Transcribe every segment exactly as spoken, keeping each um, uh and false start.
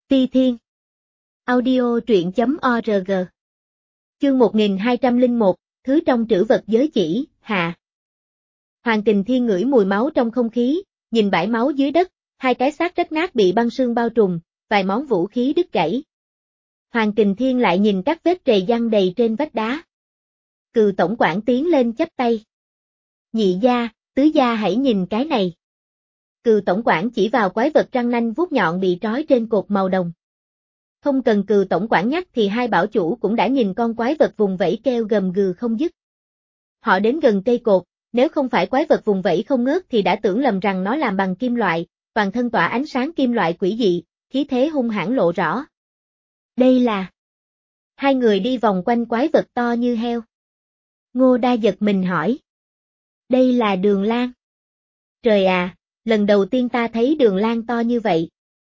Ti Thiên. Audio truyện chấm org. Chương một nghìn hai trăm lẻ một, thứ trong trữ vật giới chỉ, hạ. Hoàng Kình Thiên ngửi mùi máu trong không khí, nhìn bãi máu dưới đất, hai cái xác rách nát bị băng sương bao trùm, vài món vũ khí đứt gãy. Hoàng Kình Thiên lại nhìn các vết trầy giăng đầy trên vách đá. Cừu tổng quản tiến lên chắp tay. Nhị gia, tứ gia hãy nhìn cái này. Cừu tổng quản chỉ vào quái vật răng nanh vuốt nhọn bị trói trên cột màu đồng. Không cần Cừu tổng quản nhắc thì hai bảo chủ cũng đã nhìn con quái vật vùng vẫy kêu gầm gừ không dứt. Họ đến gần cây cột, nếu không phải quái vật vùng vẫy không ngớt thì đã tưởng lầm rằng nó làm bằng kim loại, toàn thân tỏa ánh sáng kim loại quỷ dị, khí thế hung hãn lộ rõ. Đây là... Hai người đi vòng quanh quái vật to như heo. Ngô Đa giật mình hỏi. Đây là Đường Lang. Trời à, lần đầu tiên ta thấy Đường Lang to như vậy.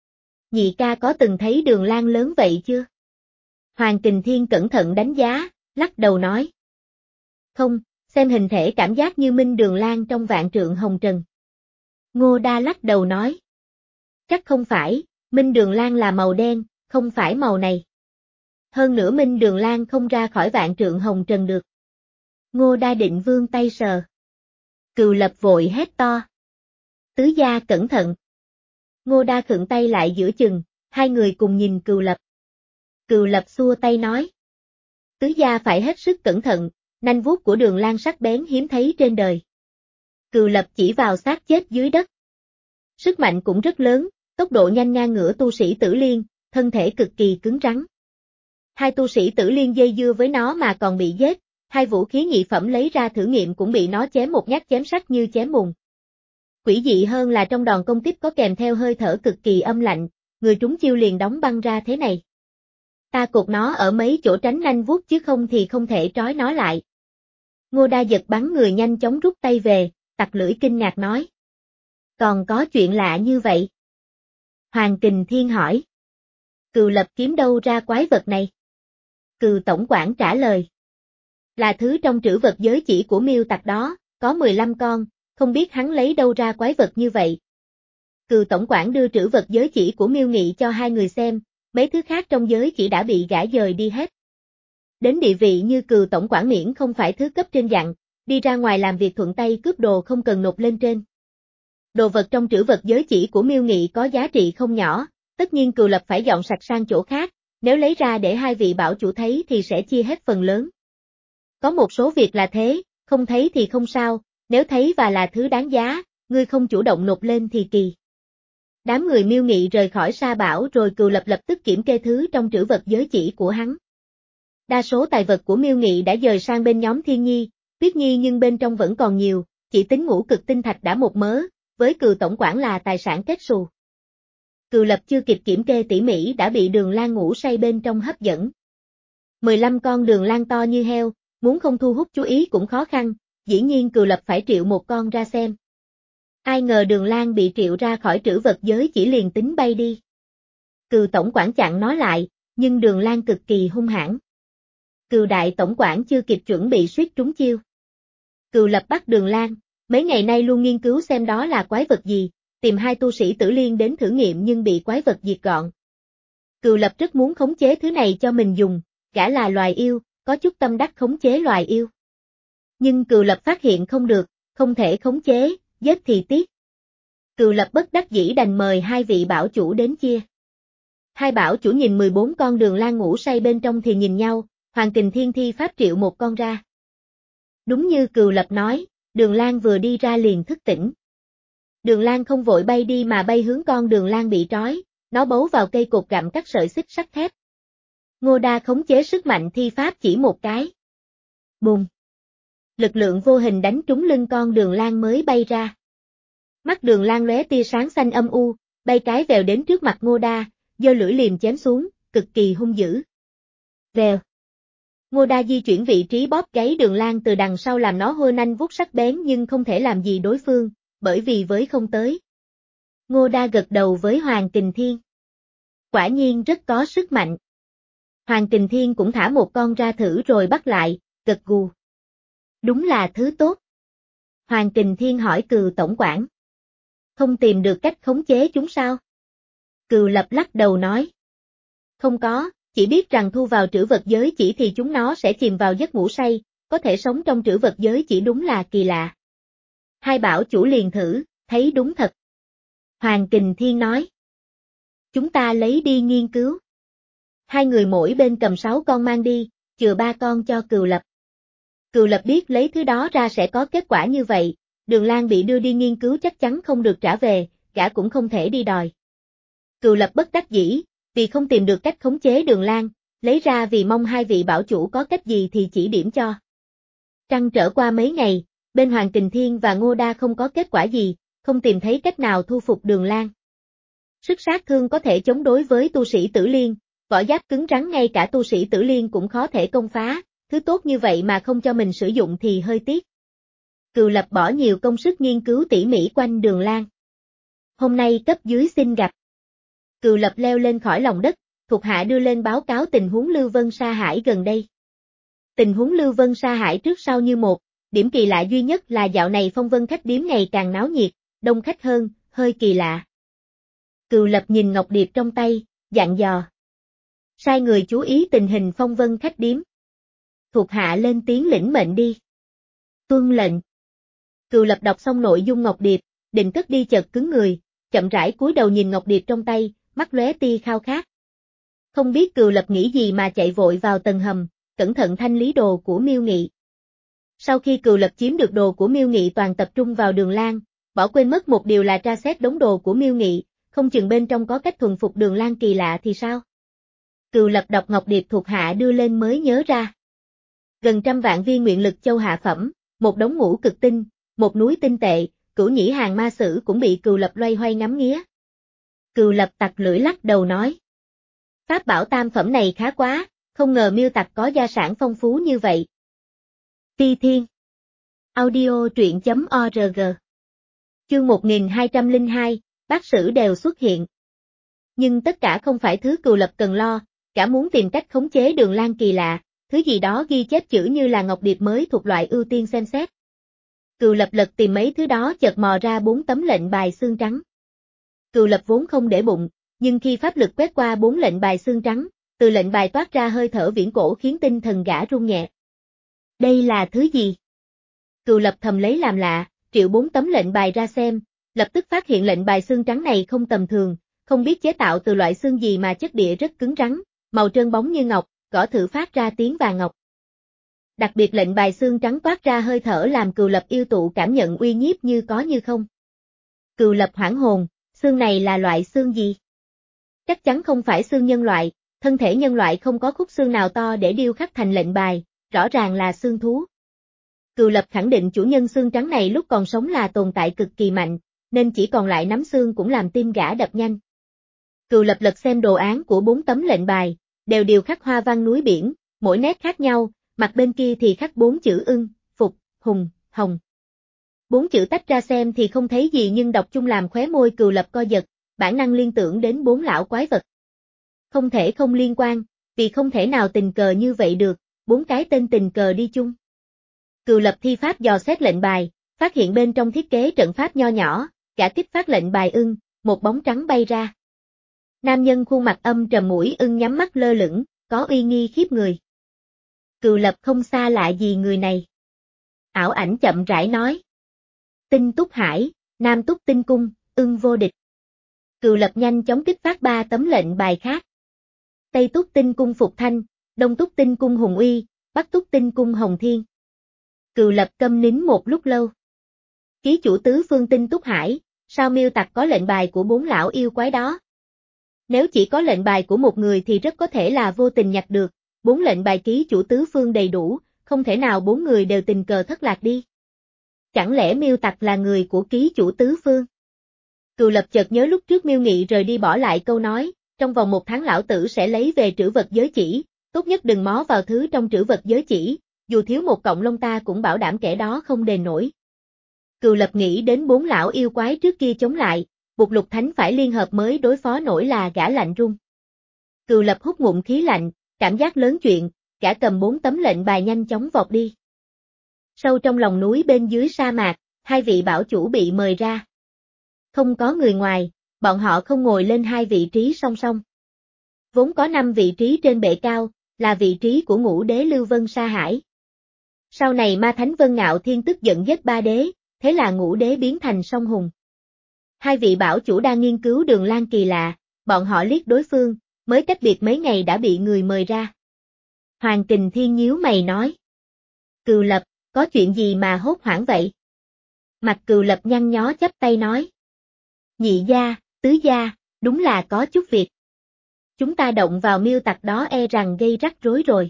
Nhị ca có từng thấy Đường Lang lớn vậy chưa? Hoàng Kình Thiên cẩn thận đánh giá, lắc đầu nói. Không, xem hình thể cảm giác như Minh Đường Lang trong Vạn Trượng Hồng Trần. Ngô Đa lắc đầu nói. Chắc không phải, Minh Đường Lang là màu đen, không phải màu này. Hơn nữa Minh Đường Lang không ra khỏi Vạn Trượng Hồng Trần được. Ngô Đa định vươn tay sờ. Cừu Lập vội hét to. Tứ gia cẩn thận. Ngô Đa khựng tay lại giữa chừng, hai người cùng nhìn Cừu Lập. Cừu Lập xua tay nói. Tứ gia phải hết sức cẩn thận, nanh vuốt của Đường Lang sắc bén hiếm thấy trên đời. Cừu Lập chỉ vào xác chết dưới đất. Sức mạnh cũng rất lớn, tốc độ nhanh ngang ngửa tu sĩ Tử Liên, thân thể cực kỳ cứng rắn. Hai tu sĩ Tử Liên dây dưa với nó mà còn bị giết, hai vũ khí nhị phẩm lấy ra thử nghiệm cũng bị nó chém một nhát chém sắc như chém mùn. Quỷ dị hơn là trong đòn công kích có kèm theo hơi thở cực kỳ âm lạnh, người trúng chiêu liền đóng băng ra thế này. Ta cột nó ở mấy chỗ tránh nanh vuốt chứ không thì không thể trói nó lại. Ngô Đa giật bắn người nhanh chóng rút tay về, tặc lưỡi kinh ngạc nói. Còn có chuyện lạ như vậy? Hoàng Kình Thiên hỏi. Cừu Lập kiếm đâu ra quái vật này? Cừu tổng quản trả lời. Là thứ trong trữ vật giới chỉ của Miêu Tặc đó, có mười lăm con, không biết hắn lấy đâu ra quái vật như vậy. Cừu tổng quản đưa trữ vật giới chỉ của Miêu Nghị cho hai người xem, mấy thứ khác trong giới chỉ đã bị gã dời đi hết. Đến địa vị như Cừu tổng quản miễn không phải thứ cấp trên dặn, đi ra ngoài làm việc thuận tay cướp đồ không cần nộp lên trên. Đồ vật trong trữ vật giới chỉ của Miêu Nghị có giá trị không nhỏ, tất nhiên Cừu Lập phải dọn sạch sang chỗ khác, nếu lấy ra để hai vị bảo chủ thấy thì sẽ chia hết phần lớn. Có một số việc là thế, không thấy thì không sao, nếu thấy và là thứ đáng giá, ngươi không chủ động nộp lên thì kỳ. Đám người Miêu Nghị rời khỏi Sa Bảo rồi Cừu Lập lập tức kiểm kê thứ trong trữ vật giới chỉ của hắn. Đa số tài vật của Miêu Nghị đã dời sang bên nhóm Thiên Nhi, Tuyết Nhi nhưng bên trong vẫn còn nhiều, chỉ tính ngũ cực tinh thạch đã một mớ, với Cừu tổng quản là tài sản kết xù. Cừu Lập chưa kịp kiểm kê tỉ mỉ đã bị Đường Lang ngủ say bên trong hấp dẫn. mười lăm con Đường Lang to như heo, muốn không thu hút chú ý cũng khó khăn, dĩ nhiên Cừu Lập phải triệu một con ra xem. Ai ngờ Đường Lang bị triệu ra khỏi trữ vật giới chỉ liền tính bay đi. Cừu tổng quản chặn nó lại, nhưng Đường Lang cực kỳ hung hãn. Cừu đại tổng quản chưa kịp chuẩn bị suýt trúng chiêu. Cừu Lập bắt Đường Lang, mấy ngày nay luôn nghiên cứu xem đó là quái vật gì, tìm hai tu sĩ Tử Liên đến thử nghiệm nhưng bị quái vật diệt gọn. Cừu Lập rất muốn khống chế thứ này cho mình dùng, gã là loài yêu, có chút tâm đắc khống chế loài yêu. Nhưng Cừu Lập phát hiện không được, không thể khống chế, giết thì tiếc. Cừu Lập bất đắc dĩ đành mời hai vị bảo chủ đến chia. Hai bảo chủ nhìn mười bốn con Đường Lang ngủ say bên trong thì nhìn nhau, Hoàng Kình Thiên thi pháp triệu một con ra. Đúng như Cừu Lập nói, Đường Lang vừa đi ra liền thức tỉnh. Đường Lang không vội bay đi mà bay hướng con Đường Lang bị trói, nó bấu vào cây cột gặm các sợi xích sắt thép. Ngô Đa khống chế sức mạnh thi pháp chỉ một cái. Bùm! Lực lượng vô hình đánh trúng lưng con Đường Lang mới bay ra. Mắt Đường Lang lóe tia sáng xanh âm u, bay cái vèo đến trước mặt Ngô Đa, giơ lưỡi liềm chém xuống, cực kỳ hung dữ. Vèo! Ngô Đa di chuyển vị trí bóp gáy Đường Lang từ đằng sau làm nó hôi nanh vuốt sắc bén nhưng không thể làm gì đối phương, bởi vì với không tới. Ngô Đa gật đầu với Hoàng Kình Thiên. Quả nhiên rất có sức mạnh. Hoàng Kình Thiên cũng thả một con ra thử rồi bắt lại, gật gù. Đúng là thứ tốt. Hoàng Kình Thiên hỏi Cừu tổng quản. Không tìm được cách khống chế chúng sao? Cừu Lập lắc đầu nói. Không có, chỉ biết rằng thu vào trữ vật giới chỉ thì chúng nó sẽ chìm vào giấc ngủ say, có thể sống trong trữ vật giới chỉ đúng là kỳ lạ. Hai bảo chủ liền thử, thấy đúng thật. Hoàng Kình Thiên nói. Chúng ta lấy đi nghiên cứu. Hai người mỗi bên cầm sáu con mang đi, chừa ba con cho Cừu Lập. Cừu Lập biết lấy thứ đó ra sẽ có kết quả như vậy, Đường Lan bị đưa đi nghiên cứu chắc chắn không được trả về, gã cũng không thể đi đòi. Cừu Lập bất đắc dĩ, vì không tìm được cách khống chế Đường Lan, lấy ra vì mong hai vị bảo chủ có cách gì thì chỉ điểm cho. Trăn trở qua mấy ngày, bên Hoàng Kình Thiên và Ngô Đa không có kết quả gì, không tìm thấy cách nào thu phục Đường Lan. Sức sát thương có thể chống đối với tu sĩ Tử Liên, vỏ giáp cứng rắn ngay cả tu sĩ Tử Liên cũng khó thể công phá, thứ tốt như vậy mà không cho mình sử dụng thì hơi tiếc. Cừu Lập bỏ nhiều công sức nghiên cứu tỉ mỉ quanh Đường Lan. Hôm nay cấp dưới xin gặp. Cừu Lập leo lên khỏi lòng đất, thuộc hạ đưa lên báo cáo tình huống Lưu Vân Sa Hải gần đây. Tình huống Lưu Vân Sa Hải trước sau như một, điểm kỳ lạ duy nhất là dạo này phong vân khách điếm ngày càng náo nhiệt, đông khách hơn, hơi kỳ lạ. Cừu Lập nhìn ngọc điệp trong tay, dặn dò. Sai người chú ý tình hình phong vân khách điếm. Thuộc hạ lên tiếng lĩnh mệnh đi. Tuân lệnh. Cừu Lập đọc xong nội dung ngọc điệp, định cất đi chợt cứng người, chậm rãi cúi đầu nhìn ngọc điệp trong tay, mắt lóe tia khao khát. Không biết Cừu Lập nghĩ gì mà chạy vội vào tầng hầm, cẩn thận thanh lý đồ của Miêu Nghị. Sau khi Cừu Lập chiếm được đồ của Miêu Nghị toàn tập trung vào Đường Lan, bỏ quên mất một điều là tra xét đống đồ của Miêu Nghị, không chừng bên trong có cách thuần phục Đường Lan kỳ lạ thì sao? Cừu Lập đọc ngọc điệp thuộc hạ đưa lên mới nhớ ra. Gần trăm vạn viên nguyện lực châu hạ phẩm, một đống ngũ cực tinh, một núi tinh tệ, Cửu Nhĩ Hàng ma sử cũng bị Cừu Lập loay hoay ngắm nghía. Cừu Lập tặc lưỡi lắc đầu nói. Pháp bảo tam phẩm này khá quá, không ngờ Miêu tặc có gia sản phong phú như vậy. Phi Thiên. Audio truyện chấm org. Chương một nghìn hai trăm lẻ hai, bác sử đều xuất hiện. Nhưng tất cả không phải thứ Cừu Lập cần lo, cả muốn tìm cách khống chế Đường Lan kỳ lạ, thứ gì đó ghi chép chữ như là ngọc điệp mới thuộc loại ưu tiên xem xét. Cừu Lập lật tìm mấy thứ đó chợt mò ra bốn tấm lệnh bài xương trắng. Cừu Lập vốn không để bụng, nhưng khi pháp lực quét qua bốn lệnh bài xương trắng, từ lệnh bài toát ra hơi thở viễn cổ khiến tinh thần gã rung nhẹ. Đây là thứ gì? Cừu Lập thầm lấy làm lạ, triệu bốn tấm lệnh bài ra xem, lập tức phát hiện lệnh bài xương trắng này không tầm thường, không biết chế tạo từ loại xương gì mà chất địa rất cứng rắn, màu trơn bóng như ngọc, gõ thử phát ra tiếng vàng ngọc. Đặc biệt lệnh bài xương trắng toát ra hơi thở làm Cừu Lập yêu tụ cảm nhận uy nhiếp như có như không. Cừu Lập hoảng hồn, xương này là loại xương gì? Chắc chắn không phải xương nhân loại, thân thể nhân loại không có khúc xương nào to để điêu khắc thành lệnh bài, rõ ràng là xương thú. Cừu Lập khẳng định chủ nhân xương trắng này lúc còn sống là tồn tại cực kỳ mạnh, nên chỉ còn lại nắm xương cũng làm tim gã đập nhanh. Cừu Lập lật xem đồ án của bốn tấm lệnh bài, đều điều khắc hoa văn núi biển, mỗi nét khác nhau, mặt bên kia thì khắc bốn chữ ưng, phục, hùng, hồng. Bốn chữ tách ra xem thì không thấy gì nhưng đọc chung làm khóe môi Cừu Lập co giật, bản năng liên tưởng đến bốn lão quái vật. Không thể không liên quan, vì không thể nào tình cờ như vậy được, bốn cái tên tình cờ đi chung. Cừu Lập thi pháp dò xét lệnh bài, phát hiện bên trong thiết kế trận pháp nho nhỏ, cả kích phát lệnh bài ưng, một bóng trắng bay ra. Nam nhân khuôn mặt âm trầm mũi ưng nhắm mắt lơ lửng, có uy nghi khiếp người. Cừu Lập không xa lạ gì người này. Ảo ảnh chậm rãi nói. Tinh Túc Hải, Nam Túc Tinh Cung, ưng vô địch. Cừu Lập nhanh chóng kích phát ba tấm lệnh bài khác. Tây Túc Tinh Cung Phục Thanh, Đông Túc Tinh Cung Hùng Uy, Bắc Túc Tinh Cung Hồng Thiên. Cừu Lập câm nín một lúc lâu. Ký chủ tứ phương Tinh Túc Hải, sao Miêu tặc có lệnh bài của bốn lão yêu quái đó? Nếu chỉ có lệnh bài của một người thì rất có thể là vô tình nhặt được, bốn lệnh bài ký chủ tứ phương đầy đủ, không thể nào bốn người đều tình cờ thất lạc đi. Chẳng lẽ Miêu tặc là người của ký chủ tứ phương? Cừu Lập chợt nhớ lúc trước Miêu Nghị rời đi bỏ lại câu nói, trong vòng một tháng lão tử sẽ lấy về trữ vật giới chỉ, tốt nhất đừng mó vào thứ trong trữ vật giới chỉ, dù thiếu một cọng lông ta cũng bảo đảm kẻ đó không đền nổi. Cừu Lập nghĩ đến bốn lão yêu quái trước kia chống lại, buộc Lục Thánh phải liên hợp mới đối phó nổi là gã lạnh run. Cừu Lập hút ngụm khí lạnh, cảm giác lớn chuyện, gã cầm bốn tấm lệnh bài nhanh chóng vọt đi. Sâu trong lòng núi bên dưới sa mạc, hai vị bảo chủ bị mời ra. Không có người ngoài, bọn họ không ngồi lên hai vị trí song song. Vốn có năm vị trí trên bệ cao, là vị trí của ngũ đế Lưu Vân Sa Hải. Sau này Ma Thánh Vân Ngạo Thiên tức giận giết ba đế, thế là ngũ đế biến thành song hùng. Hai vị bảo chủ đang nghiên cứu đường lan kỳ lạ, bọn họ liếc đối phương, mới cách biệt mấy ngày đã bị người mời ra. Hoàng Kình Thiên nhíu mày nói. Cừu Lập, có chuyện gì mà hốt hoảng vậy? Mặt Cừu Lập nhăn nhó chắp tay nói. Nhị gia, tứ gia, đúng là có chút việc. Chúng ta động vào miêu tặc đó e rằng gây rắc rối rồi.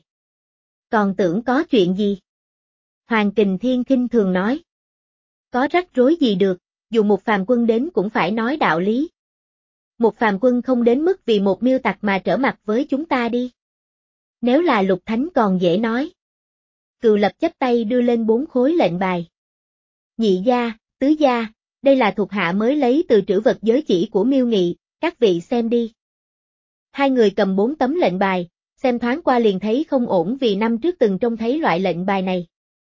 Còn tưởng có chuyện gì? Hoàng Kình Thiên khinh thường nói. Có rắc rối gì được, dù một phàm quân đến cũng phải nói đạo lý. Một phàm quân không đến mức vì một miêu tặc mà trở mặt với chúng ta đi. Nếu là Lục Thánh còn dễ nói. Cừu Lập chắp tay đưa lên bốn khối lệnh bài. Nhị gia, tứ gia, đây là thuộc hạ mới lấy từ trữ vật giới chỉ của Miêu Nghị, các vị xem đi. Hai người cầm bốn tấm lệnh bài, xem thoáng qua liền thấy không ổn vì năm trước từng trông thấy loại lệnh bài này.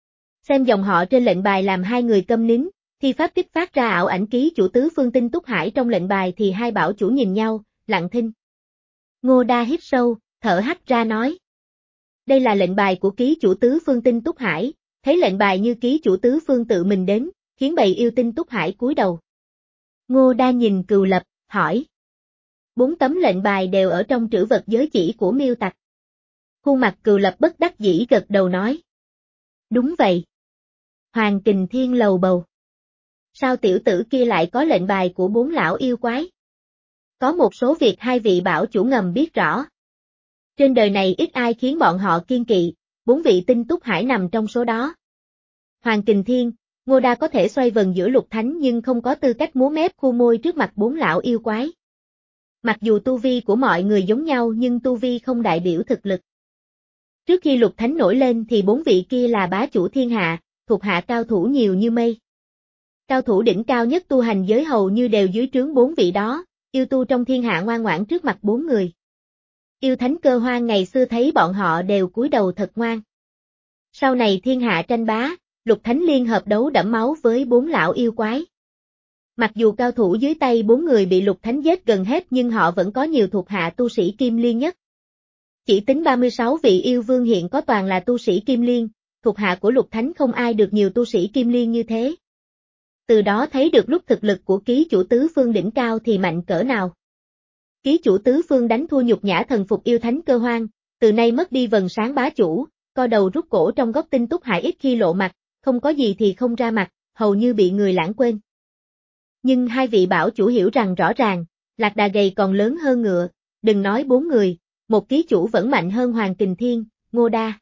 Xem dòng họ trên lệnh bài làm hai người câm nín, thi pháp kích phát ra ảo ảnh ký chủ tứ phương tinh túc hải trong lệnh bài thì hai bảo chủ nhìn nhau, lặng thinh. Ngô Đa hít sâu, thở hắt ra nói. Đây là lệnh bài của ký chủ tứ phương tinh túc hải, thấy lệnh bài như ký chủ tứ phương tự mình đến, khiến bầy yêu tinh túc hải cúi đầu. Ngô Đa nhìn Cừu Lập, hỏi. Bốn tấm lệnh bài đều ở trong trữ vật giới chỉ của miêu tặc. Khuôn mặt Cừu Lập bất đắc dĩ gật đầu nói. Đúng vậy. Hoàng Kình Thiên lầu bầu. Sao tiểu tử kia lại có lệnh bài của bốn lão yêu quái? Có một số việc hai vị bảo chủ ngầm biết rõ. Trên đời này ít ai khiến bọn họ kiên kỵ, bốn vị tinh túc hải nằm trong số đó. Hoàng Kình Thiên, Ngô Đa có thể xoay vần giữa Lục Thánh nhưng không có tư cách múa mép khu môi trước mặt bốn lão yêu quái. Mặc dù tu vi của mọi người giống nhau nhưng tu vi không đại biểu thực lực. Trước khi Lục Thánh nổi lên thì bốn vị kia là bá chủ thiên hạ, thuộc hạ cao thủ nhiều như mây. Cao thủ đỉnh cao nhất tu hành giới hầu như đều dưới trướng bốn vị đó, yêu tu trong thiên hạ ngoan ngoãn trước mặt bốn người. Yêu thánh Cơ Hoan ngày xưa thấy bọn họ đều cúi đầu thật ngoan. Sau này thiên hạ tranh bá, Lục Thánh liên hợp đấu đẫm máu với bốn lão yêu quái. Mặc dù cao thủ dưới tay bốn người bị Lục Thánh giết gần hết nhưng họ vẫn có nhiều thuộc hạ tu sĩ kim liên nhất. Chỉ tính ba mươi sáu vị yêu vương hiện có toàn là tu sĩ kim liên, thuộc hạ của Lục Thánh không ai được nhiều tu sĩ kim liên như thế. Từ đó thấy được lúc thực lực của ký chủ tứ phương đỉnh cao thì mạnh cỡ nào. Ký chủ tứ phương đánh thua nhục nhã thần phục yêu thánh Cơ Hoan, từ nay mất đi vầng sáng bá chủ, co đầu rút cổ trong góc tinh túc hải ít khi lộ mặt, không có gì thì không ra mặt, hầu như bị người lãng quên. Nhưng hai vị bảo chủ hiểu rằng rõ ràng, lạc đà gầy còn lớn hơn ngựa, đừng nói bốn người, một ký chủ vẫn mạnh hơn Hoàng Kình Thiên, Ngô Đa.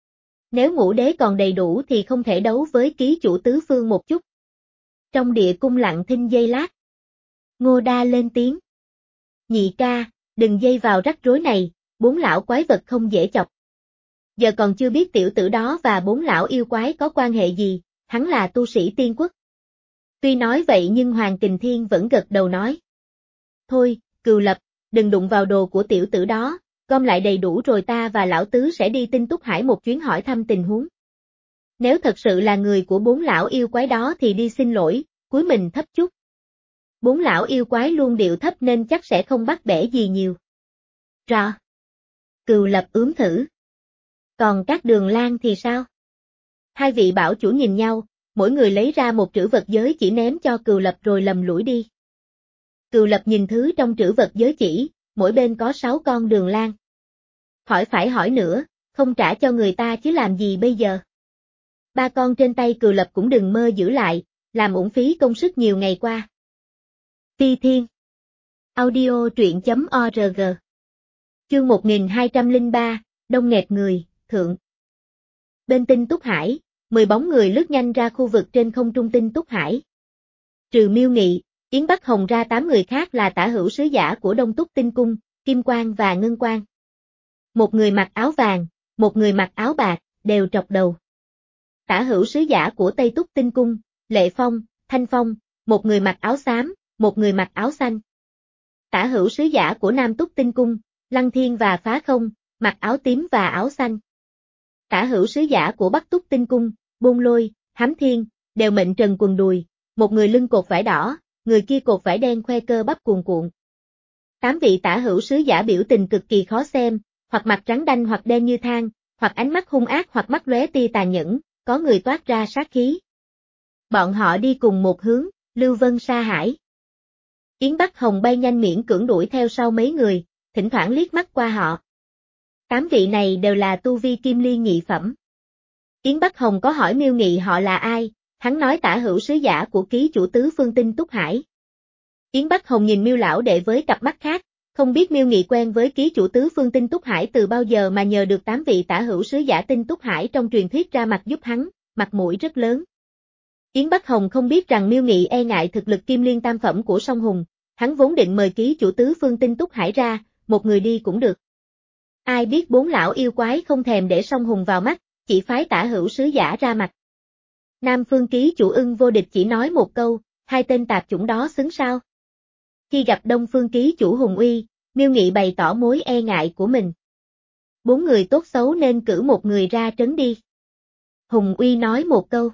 Nếu ngũ đế còn đầy đủ thì không thể đấu với ký chủ tứ phương một chút. Trong địa cung lặng thinh giây lát. Ngô Đa lên tiếng. Nhị ca, đừng dây vào rắc rối này, bốn lão quái vật không dễ chọc. Giờ còn chưa biết tiểu tử đó và bốn lão yêu quái có quan hệ gì, hắn là tu sĩ tiên quốc. Tuy nói vậy nhưng Hoàng Kình Thiên vẫn gật đầu nói. Thôi, Cừu Lập, đừng đụng vào đồ của tiểu tử đó, gom lại đầy đủ rồi ta và lão tứ sẽ đi tinh túc hải một chuyến hỏi thăm tình huống. Nếu thật sự là người của bốn lão yêu quái đó thì đi xin lỗi, cúi mình thấp chút. Bốn lão yêu quái luôn điệu thấp nên chắc sẽ không bắt bẻ gì nhiều. Rõ. Cừu Lập ướm thử. Còn các Đường Lan thì sao? Hai vị bảo chủ nhìn nhau, mỗi người lấy ra một trữ vật giới chỉ ném cho Cừu Lập rồi lầm lũi đi. Cừu Lập nhìn thứ trong trữ vật giới chỉ, mỗi bên có sáu con Đường Lan. Khỏi phải hỏi nữa, không trả cho người ta chứ làm gì bây giờ? Ba con trên tay Cừu Lập cũng đừng mơ giữ lại, làm uổng phí công sức nhiều ngày qua. Phi Thiên. Audio truyện chấm org. Chương một nghìn hai trăm lẻ ba, Đông nghẹt người, thượng. Bên tinh túc hải, mười bóng người lướt nhanh ra khu vực trên không trung tinh túc hải. Trừ Miêu Nghị, Yến Bắc Hồng ra tám người khác là tả hữu sứ giả của Đông Túc Tinh Cung, Kim Quang và Ngân Quang. Một người mặc áo vàng, một người mặc áo bạc, đều trọc đầu. Tả hữu sứ giả của Tây Túc Tinh Cung, Lệ Phong, Thanh Phong, một người mặc áo xám, một người mặc áo xanh. Tả hữu sứ giả của Nam Túc Tinh Cung, Lăng Thiên và Phá Không, mặc áo tím và áo xanh. Tả hữu sứ giả của Bắc Túc Tinh Cung, Bôn Lôi, Hám Thiên, đều mệnh trần quần đùi, một người lưng cột vải đỏ, người kia cột vải đen khoe cơ bắp cuồn cuộn. Tám vị tả hữu sứ giả biểu tình cực kỳ khó xem, hoặc mặt trắng đanh hoặc đen như than, hoặc ánh mắt hung ác hoặc mắt lóe tia tàn nhẫn, có người toát ra sát khí. Bọn họ đi cùng một hướng, Lưu Vân Sa Hải. Yến Bắc Hồng bay nhanh miễn cưỡng đuổi theo sau mấy người, thỉnh thoảng liếc mắt qua họ. Tám vị này đều là tu vi kim liên nhị phẩm. Yến Bắc Hồng có hỏi Miêu Nghị họ là ai, hắn nói tả hữu sứ giả của ký chủ tứ phương Tinh Túc Hải. Yến Bắc Hồng nhìn Miêu lão đệ với cặp mắt khác, không biết Miêu Nghị quen với ký chủ tứ phương Tinh Túc Hải từ bao giờ mà nhờ được tám vị tả hữu sứ giả Tinh Túc Hải trong truyền thuyết ra mặt giúp hắn, mặt mũi rất lớn. Yến Bắc Hồng không biết rằng Miêu Nghị e ngại thực lực kim liên tam phẩm của Song Hùng, hắn vốn định mời ký chủ tứ phương Tinh Túc Hải ra, một người đi cũng được. Ai biết bốn lão yêu quái không thèm để Song Hùng vào mắt, chỉ phái tả hữu sứ giả ra mặt. Nam phương ký chủ Ưng Vô Địch chỉ nói một câu, hai tên tạp chủng đó xứng sao. Khi gặp Đông phương ký chủ Hùng Uy, Miêu Nghị bày tỏ mối e ngại của mình. Bốn người tốt xấu nên cử một người ra trấn đi. Hùng Uy nói một câu.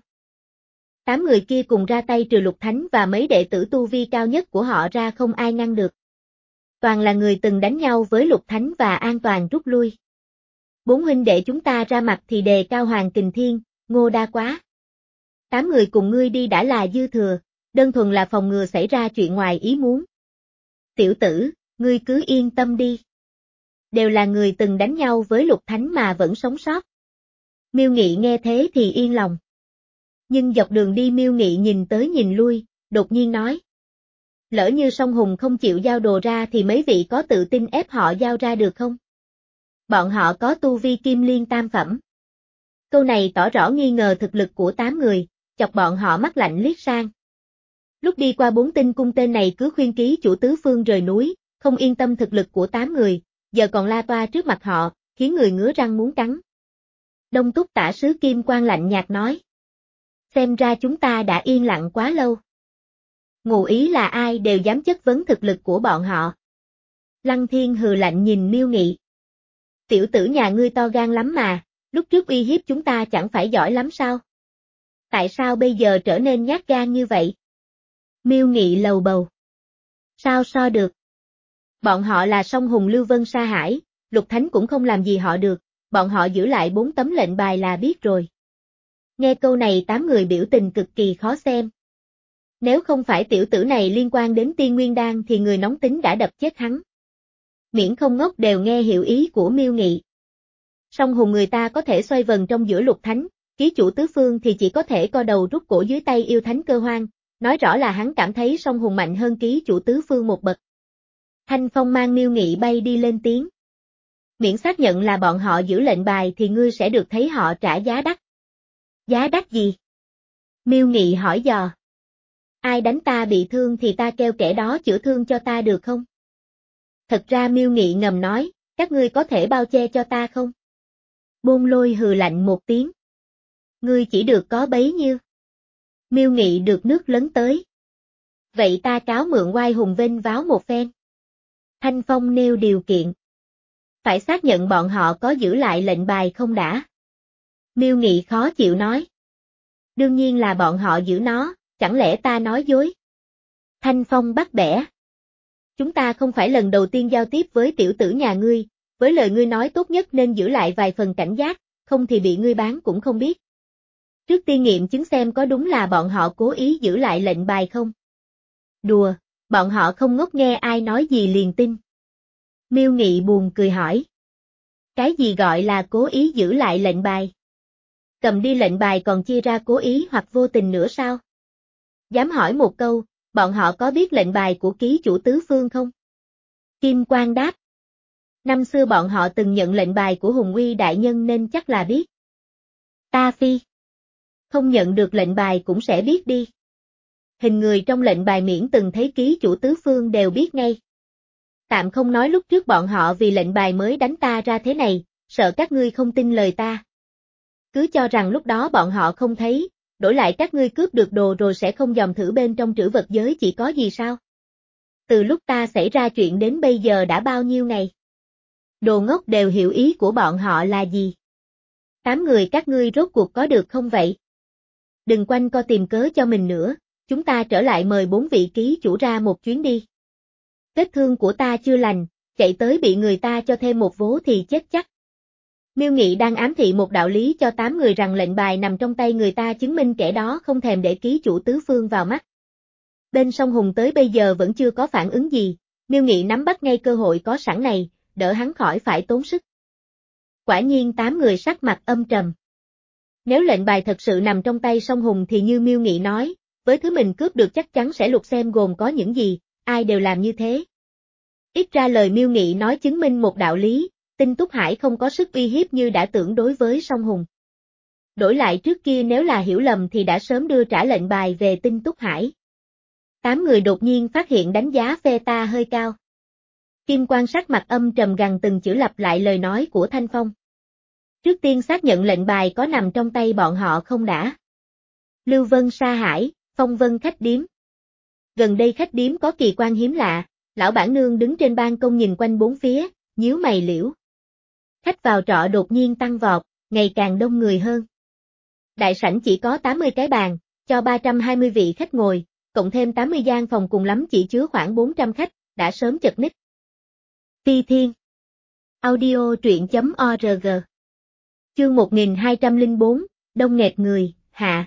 Tám người kia cùng ra tay trừ Lục Thánh và mấy đệ tử tu vi cao nhất của họ ra không ai ngăn được. Toàn là người từng đánh nhau với Lục Thánh và an toàn rút lui. Bốn huynh đệ chúng ta ra mặt thì đề cao Hoàng Kình Thiên, Ngô Đa quá. Tám người cùng ngươi đi đã là dư thừa, đơn thuần là phòng ngừa xảy ra chuyện ngoài ý muốn. Tiểu tử, ngươi cứ yên tâm đi. Đều là người từng đánh nhau với Lục Thánh mà vẫn sống sót. Miêu Nghị nghe thế thì yên lòng. Nhưng dọc đường đi Miêu Nghị nhìn tới nhìn lui, đột nhiên nói. Lỡ như Song Hùng không chịu giao đồ ra thì mấy vị có tự tin ép họ giao ra được không? Bọn họ có tu vi kim liên tam phẩm. Câu này tỏ rõ nghi ngờ thực lực của tám người, chọc bọn họ mắt lạnh liếc sang. Lúc đi qua bốn tinh cung tên này cứ khuyên ký chủ tứ phương rời núi, không yên tâm thực lực của tám người, giờ còn la toa trước mặt họ, khiến người ngứa răng muốn cắn. Đông Túc tả sứ Kim Quang lạnh nhạt nói. Xem ra chúng ta đã yên lặng quá lâu. Ngụ ý là ai đều dám chất vấn thực lực của bọn họ. Lăng Thiên hừ lạnh nhìn Miêu Nghị. Tiểu tử nhà ngươi to gan lắm mà, lúc trước uy hiếp chúng ta chẳng phải giỏi lắm sao? Tại sao bây giờ trở nên nhát gan như vậy? Miêu Nghị lầu bầu. Sao so được? Bọn họ là Song Hùng Lưu Vân Sa Hải, Lục Thánh cũng không làm gì họ được, bọn họ giữ lại bốn tấm lệnh bài là biết rồi. Nghe câu này tám người biểu tình cực kỳ khó xem. Nếu không phải tiểu tử này liên quan đến Tiên Nguyên Đan thì người nóng tính đã đập chết hắn. Miễn không ngốc đều nghe hiểu ý của Miêu Nghị. Song Hùng người ta có thể xoay vần trong giữa Lục Thánh, ký chủ tứ phương thì chỉ có thể co đầu rút cổ dưới tay yêu thánh Cơ Hoang, nói rõ là hắn cảm thấy Song Hùng mạnh hơn ký chủ tứ phương một bậc. Thanh Phong mang Miêu Nghị bay đi lên tiếng. Miễn xác nhận là bọn họ giữ lệnh bài thì ngươi sẽ được thấy họ trả giá đắt. Giá đắt gì? Miêu Nghị hỏi dò. Ai đánh ta bị thương thì ta kêu kẻ đó chữa thương cho ta được không? Thật ra Miêu Nghị ngầm nói, các ngươi có thể bao che cho ta không? Bôn Lôi hừ lạnh một tiếng. Ngươi chỉ được có bấy nhiêu. Miêu Nghị được nước lấn tới. Vậy ta cáo mượn oai hùng vênh váo một phen. Thanh Phong nêu điều kiện. Phải xác nhận bọn họ có giữ lại lệnh bài không đã. Miêu Nghị khó chịu nói. Đương nhiên là bọn họ giữ nó, chẳng lẽ ta nói dối? Thanh Phong bắt bẻ. Chúng ta không phải lần đầu tiên giao tiếp với tiểu tử nhà ngươi, với lời ngươi nói tốt nhất nên giữ lại vài phần cảnh giác, không thì bị ngươi bán cũng không biết. Trước tiên nghiệm chứng xem có đúng là bọn họ cố ý giữ lại lệnh bài không? Đùa, bọn họ không ngốc nghe ai nói gì liền tin. Miêu Nghị buồn cười hỏi. Cái gì gọi là cố ý giữ lại lệnh bài? Cầm đi lệnh bài còn chia ra cố ý hoặc vô tình nữa sao? Dám hỏi một câu, bọn họ có biết lệnh bài của ký chủ tứ phương không? Kim Quang đáp. Năm xưa bọn họ từng nhận lệnh bài của Hùng Uy đại nhân nên chắc là biết. Ta phi. Không nhận được lệnh bài cũng sẽ biết đi. Hình người trong lệnh bài miễn từng thấy ký chủ tứ phương đều biết ngay. Tạm không nói lúc trước bọn họ vì lệnh bài mới đánh ta ra thế này, sợ các ngươi không tin lời ta. Cứ cho rằng lúc đó bọn họ không thấy, đổi lại các ngươi cướp được đồ rồi sẽ không dòm thử bên trong trữ vật giới chỉ có gì sao? Từ lúc ta xảy ra chuyện đến bây giờ đã bao nhiêu ngày? Đồ ngốc đều hiểu ý của bọn họ là gì? Tám người các ngươi rốt cuộc có được không vậy? Đừng quanh co tìm cớ cho mình nữa, chúng ta trở lại mời bốn vị ký chủ ra một chuyến đi. Vết thương của ta chưa lành, chạy tới bị người ta cho thêm một vố thì chết chắc. Miêu Nghị đang ám thị một đạo lý cho tám người rằng lệnh bài nằm trong tay người ta chứng minh kẻ đó không thèm để ký chủ tứ phương vào mắt. Bên Song Hùng tới bây giờ vẫn chưa có phản ứng gì, Miêu Nghị nắm bắt ngay cơ hội có sẵn này, đỡ hắn khỏi phải tốn sức. Quả nhiên tám người sắc mặt âm trầm. Nếu lệnh bài thật sự nằm trong tay Song Hùng thì như Miêu Nghị nói, với thứ mình cướp được chắc chắn sẽ lục xem gồm có những gì, ai đều làm như thế. Ít ra lời Miêu Nghị nói chứng minh một đạo lý, Tinh Túc Hải không có sức uy hiếp như đã tưởng đối với Song Hùng. Đổi lại trước kia nếu là hiểu lầm thì đã sớm đưa trả lệnh bài về Tinh Túc Hải. Tám người đột nhiên phát hiện đánh giá phe ta hơi cao. Kim Quan sắc mặt âm trầm gằn từng chữ lặp lại lời nói của Thanh Phong. Trước tiên xác nhận lệnh bài có nằm trong tay bọn họ không đã. Lưu Vân Sa Hải, Phong Vân khách điếm. Gần đây khách điếm có kỳ quan hiếm lạ, lão bản nương đứng trên ban công nhìn quanh bốn phía, nhíu mày liễu. Khách vào trọ đột nhiên tăng vọt, ngày càng đông người hơn. Đại sảnh chỉ có tám mươi cái bàn, cho ba trăm hai mươi vị khách ngồi, cộng thêm tám mươi gian phòng cùng lắm chỉ chứa khoảng bốn trăm khách, đã sớm chật ních. Phi Thiên Audio truyện.org Chương một nghìn hai trăm lẻ bốn, đông nghẹt người, hạ.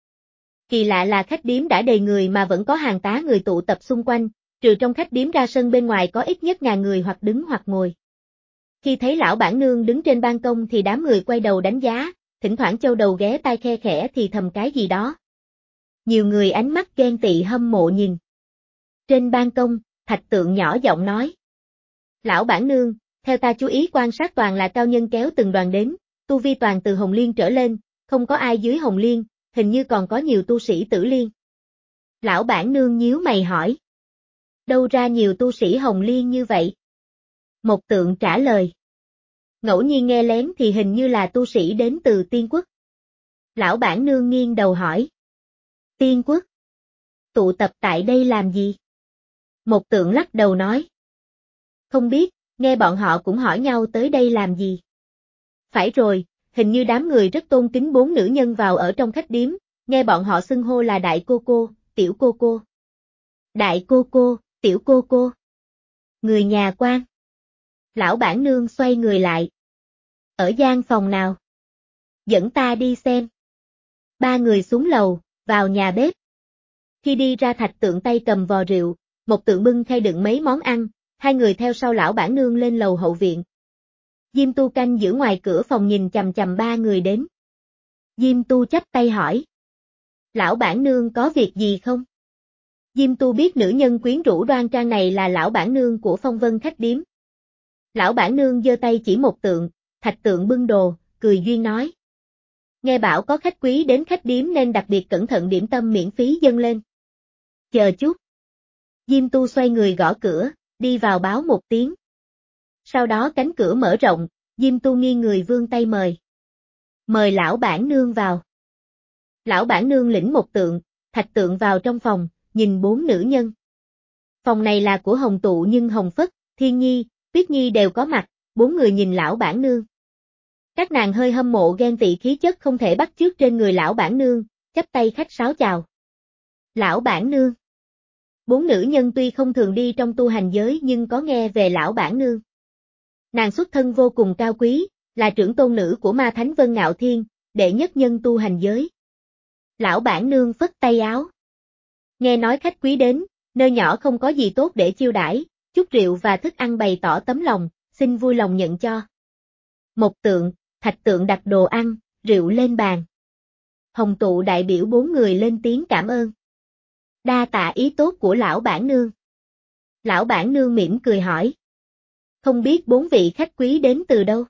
Kỳ lạ là khách điếm đã đầy người mà vẫn có hàng tá người tụ tập xung quanh, trừ trong khách điếm ra sân bên ngoài có ít nhất ngàn người hoặc đứng hoặc ngồi. Khi thấy lão bản nương đứng trên ban công thì đám người quay đầu đánh giá, thỉnh thoảng châu đầu ghé tai khe khẽ thì thầm cái gì đó. Nhiều người ánh mắt ghen tị hâm mộ nhìn. Trên ban công, Thạch Tượng nhỏ giọng nói. Lão bản nương, theo ta chú ý quan sát toàn là cao nhân kéo từng đoàn đến, tu vi toàn từ Hồng Liên trở lên, không có ai dưới Hồng Liên, hình như còn có nhiều tu sĩ Tử Liên. Lão bản nương nhíu mày hỏi. Đâu ra nhiều tu sĩ Hồng Liên như vậy? Một Tượng trả lời. Ngẫu nhiên nghe lén thì hình như là tu sĩ đến từ Tiên Quốc. Lão bản nương nghiêng đầu hỏi. Tiên Quốc? Tụ tập tại đây làm gì? Một Tượng lắc đầu nói. Không biết, nghe bọn họ cũng hỏi nhau tới đây làm gì. Phải rồi, hình như đám người rất tôn kính bốn nữ nhân vào ở trong khách điếm, nghe bọn họ xưng hô là đại cô cô, tiểu cô cô. Đại cô cô, tiểu cô cô. Người nhà quan. Lão bản nương xoay người lại. Ở gian phòng nào? Dẫn ta đi xem. Ba người xuống lầu, vào nhà bếp. Khi đi ra Thạch Tượng tay cầm vò rượu, Một Tượng bưng khay đựng mấy món ăn, hai người theo sau lão bản nương lên lầu hậu viện. Diêm Tu canh giữ ngoài cửa phòng nhìn chằm chằm ba người đến. Diêm Tu chắp tay hỏi. Lão bản nương có việc gì không? Diêm Tu biết nữ nhân quyến rũ đoan trang này là lão bản nương của Phong Vân khách điếm. Lão bản nương giơ tay chỉ Một Tượng, Thạch Tượng bưng đồ, cười duyên nói. Nghe bảo có khách quý đến khách điếm nên đặc biệt cẩn thận điểm tâm miễn phí dâng lên. Chờ chút. Diêm Tu xoay người gõ cửa, đi vào báo một tiếng. Sau đó cánh cửa mở rộng, Diêm Tu nghiêng người vươn tay mời. Mời lão bản nương vào. Lão bản nương lĩnh Một Tượng, Thạch Tượng vào trong phòng, nhìn bốn nữ nhân. Phòng này là của Hồng Tụ nhưng Hồng Phất, Thiên Nhi, Tuyết Nhi đều có mặt, bốn người nhìn lão bản nương. Các nàng hơi hâm mộ ghen tị khí chất không thể bắt chước trên người lão bản nương, chắp tay khách sáo chào. Lão bản nương. Bốn nữ nhân tuy không thường đi trong tu hành giới nhưng có nghe về lão bản nương. Nàng xuất thân vô cùng cao quý, là trưởng tôn nữ của ma thánh Vân Ngạo Thiên, đệ nhất nhân tu hành giới. Lão bản nương phất tay áo. Nghe nói khách quý đến, nơi nhỏ không có gì tốt để chiêu đãi, chút rượu và thức ăn bày tỏ tấm lòng, xin vui lòng nhận cho. Một Tượng, Thạch Tượng đặt đồ ăn, rượu lên bàn. Hồng Tụ đại biểu bốn người lên tiếng cảm ơn. Đa tạ ý tốt của lão bản nương. Lão bản nương mỉm cười hỏi. Không biết bốn vị khách quý đến từ đâu?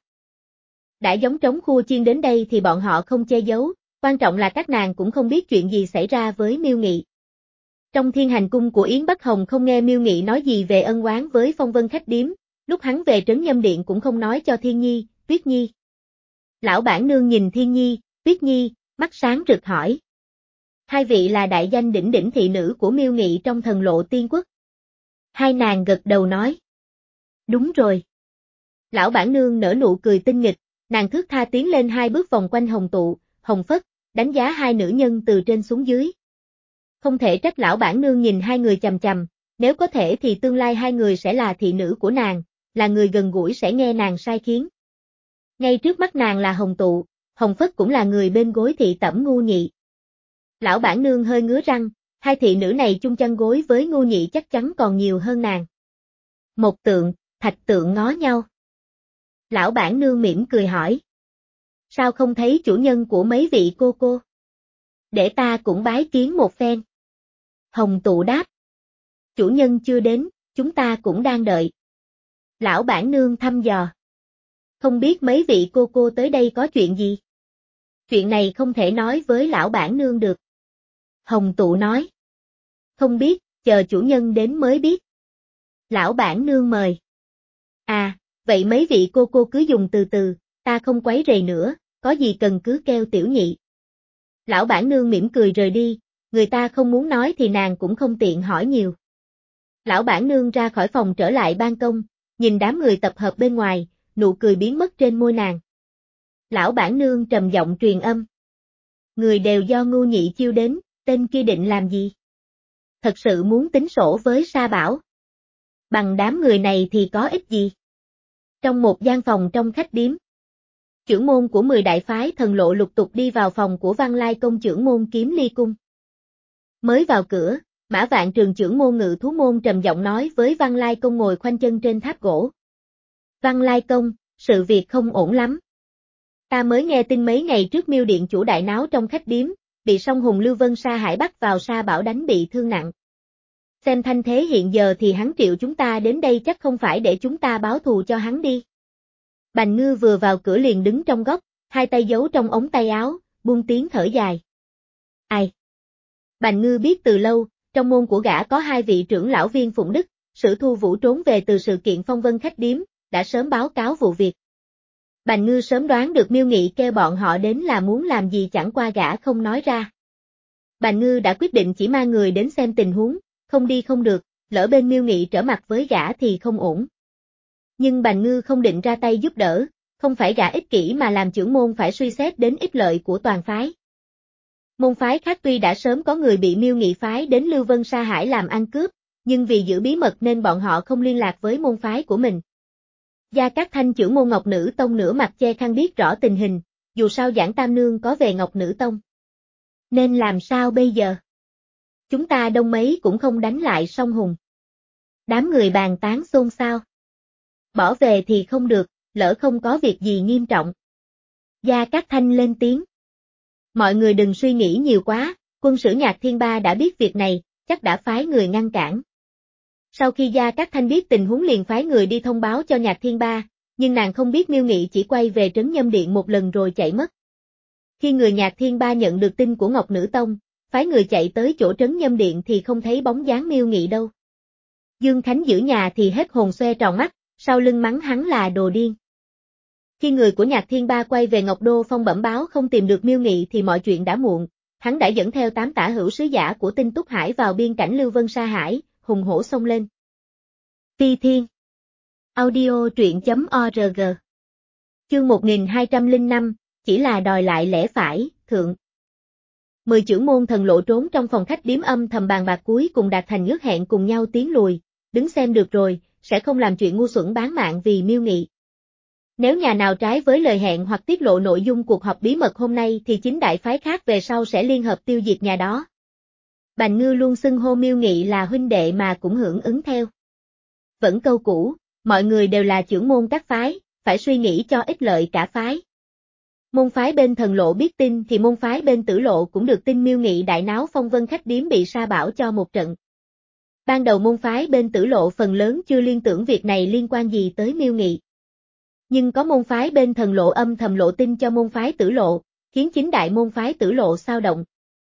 Đã giống trống khua chiên đến đây thì bọn họ không che giấu, quan trọng là các nàng cũng không biết chuyện gì xảy ra với Miêu Nghị. Trong Thiên Hành cung của Yến Bắc Hồng không nghe Miêu Nghị nói gì về ân oán với Phong Vân khách điếm, lúc hắn về Trấn Nhâm Điện cũng không nói cho Thiên Nhi, Tuyết Nhi. Lão bản nương nhìn Thiên Nhi, Tuyết Nhi, mắt sáng rực hỏi. Hai vị là đại danh đỉnh đỉnh thị nữ của Miêu Nghị trong Thần Lộ Tiên Quốc. Hai nàng gật đầu nói. Đúng rồi. Lão bản nương nở nụ cười tinh nghịch, nàng thướt tha tiến lên hai bước vòng quanh Hồng Tụ, Hồng Phất, đánh giá hai nữ nhân từ trên xuống dưới. Không thể trách lão bản nương nhìn hai người chằm chằm, nếu có thể thì tương lai hai người sẽ là thị nữ của nàng, là người gần gũi sẽ nghe nàng sai khiến. Ngay trước mắt nàng là Hồng Tụ, Hồng Phất cũng là người bên gối thị tẩm Ngu Nhị. Lão bản nương hơi ngứa răng, hai thị nữ này chung chăn gối với Ngu Nhị chắc chắn còn nhiều hơn nàng. Một Tượng, Thạch Tượng ngó nhau. Lão bản nương mỉm cười hỏi. Sao không thấy chủ nhân của mấy vị cô cô? Để ta cũng bái kiến một phen. Hồng Tụ đáp. Chủ nhân chưa đến, chúng ta cũng đang đợi. Lão bản nương thăm dò. Không biết mấy vị cô cô tới đây có chuyện gì? Chuyện này không thể nói với lão bản nương được. Hồng Tụ nói. Không biết, chờ chủ nhân đến mới biết. Lão bản nương mời. À, vậy mấy vị cô cô cứ dùng từ từ, ta không quấy rầy nữa, có gì cần cứ kêu tiểu nhị. Lão bản nương mỉm cười rời đi, người ta không muốn nói thì nàng cũng không tiện hỏi nhiều. Lão bản nương ra khỏi phòng trở lại ban công, nhìn đám người tập hợp bên ngoài, nụ cười biến mất trên môi nàng. Lão bản nương trầm giọng truyền âm. Người đều do Ngu Nhị chiêu đến, tên kia định làm gì? Thật sự muốn tính sổ với Sa Bảo. Bằng đám người này thì có ích gì? Trong một gian phòng trong khách điếm, trưởng môn của mười đại phái thần lộ lục tục đi vào phòng của Văn Lai công trưởng môn Kiếm Ly Cung. Mới vào cửa, Mã Vạn Trường trưởng môn Ngự Thú môn trầm giọng nói với Văn Lai công ngồi khoanh chân trên tháp gỗ. Văn Lai công, sự việc không ổn lắm. Ta mới nghe tin mấy ngày trước Miêu điện chủ đại náo trong khách điếm, bị song hùng Lưu Vân Sa Hải bắt vào Sa Bảo đánh bị thương nặng. Xem thanh thế hiện giờ thì hắn triệu chúng ta đến đây chắc không phải để chúng ta báo thù cho hắn đi. Bành Ngư vừa vào cửa liền đứng trong góc, hai tay giấu trong ống tay áo, buông tiếng thở dài. Ai? Bành Ngư biết từ lâu, trong môn của gã có hai vị trưởng lão Viên Phụng Đức, Sử Thu Vũ trốn về từ sự kiện phong vân khách điếm, đã sớm báo cáo vụ việc. Bành Ngư sớm đoán được Miêu Nghị kêu bọn họ đến là muốn làm gì chẳng qua gã không nói ra. Bành Ngư đã quyết định chỉ mang người đến xem tình huống, không đi không được, lỡ bên Miêu Nghị trở mặt với gã thì không ổn. Nhưng Bành Ngư không định ra tay giúp đỡ, không phải gã ích kỷ mà làm trưởng môn phải suy xét đến ích lợi của toàn phái. Môn phái khác tuy đã sớm có người bị Miêu Nghị phái đến Lưu Vân Sa Hải làm ăn cướp, nhưng vì giữ bí mật nên bọn họ không liên lạc với môn phái của mình. Gia Cát Thanh trưởng môn Ngọc Nữ Tông nửa mặt che khăn biết rõ tình hình, dù sao Giảng Tam Nương có về Ngọc Nữ Tông. Nên làm sao bây giờ? Chúng ta đông mấy cũng không đánh lại song hùng. Đám người bàn tán xôn xao. Bỏ về thì không được, lỡ không có việc gì nghiêm trọng. Gia Cát Thanh lên tiếng. Mọi người đừng suy nghĩ nhiều quá, quân sử Nhạc Thiên Ba đã biết việc này, chắc đã phái người ngăn cản. Sau khi Gia Cát Thanh biết tình huống liền phái người đi thông báo cho Nhạc Thiên Ba, nhưng nàng không biết Miêu Nghị chỉ quay về Trấn Nhâm Điện một lần rồi chạy mất. Khi người Nhạc Thiên Ba nhận được tin của Ngọc Nữ Tông, phái người chạy tới chỗ Trấn Nhâm Điện thì không thấy bóng dáng Miêu Nghị đâu. Dương Khánh giữ nhà thì hết hồn xoe tròn mắt, sau lưng mắng hắn là đồ điên. Khi người của Nhạc Thiên Ba quay về Ngọc Đô Phong bẩm báo không tìm được Miêu Nghị thì mọi chuyện đã muộn, hắn đã dẫn theo tám tả hữu sứ giả của Tinh Túc Hải vào biên cảnh Lưu Vân Sa Hải, hùng hổ xông lên. Phi Thiên Audio truyện chấm org Chương một nghìn hai trăm lẻ năm, chỉ là đòi lại lẽ phải, thượng. Mười trưởng môn thần lộ trốn trong phòng khách điếm âm thầm bàn bạc cuối cùng đạt thành ước hẹn cùng nhau tiến lùi, đứng xem được rồi, sẽ không làm chuyện ngu xuẩn bán mạng vì Miêu Nghị. Nếu nhà nào trái với lời hẹn hoặc tiết lộ nội dung cuộc họp bí mật hôm nay thì chính đại phái khác về sau sẽ liên hợp tiêu diệt nhà đó. Bành Ngư luôn xưng hô Miêu Nghị là huynh đệ mà cũng hưởng ứng theo. Vẫn câu cũ, mọi người đều là trưởng môn các phái, phải suy nghĩ cho ích lợi cả phái. Môn phái bên thần lộ biết tin thì môn phái bên tử lộ cũng được tin Miêu Nghị đại náo phong vân khách điếm bị sa bảo cho một trận. Ban đầu môn phái bên tử lộ phần lớn chưa liên tưởng việc này liên quan gì tới Miêu Nghị. Nhưng có môn phái bên thần lộ âm thầm lộ tin cho môn phái tử lộ, khiến chính đại môn phái tử lộ xao động.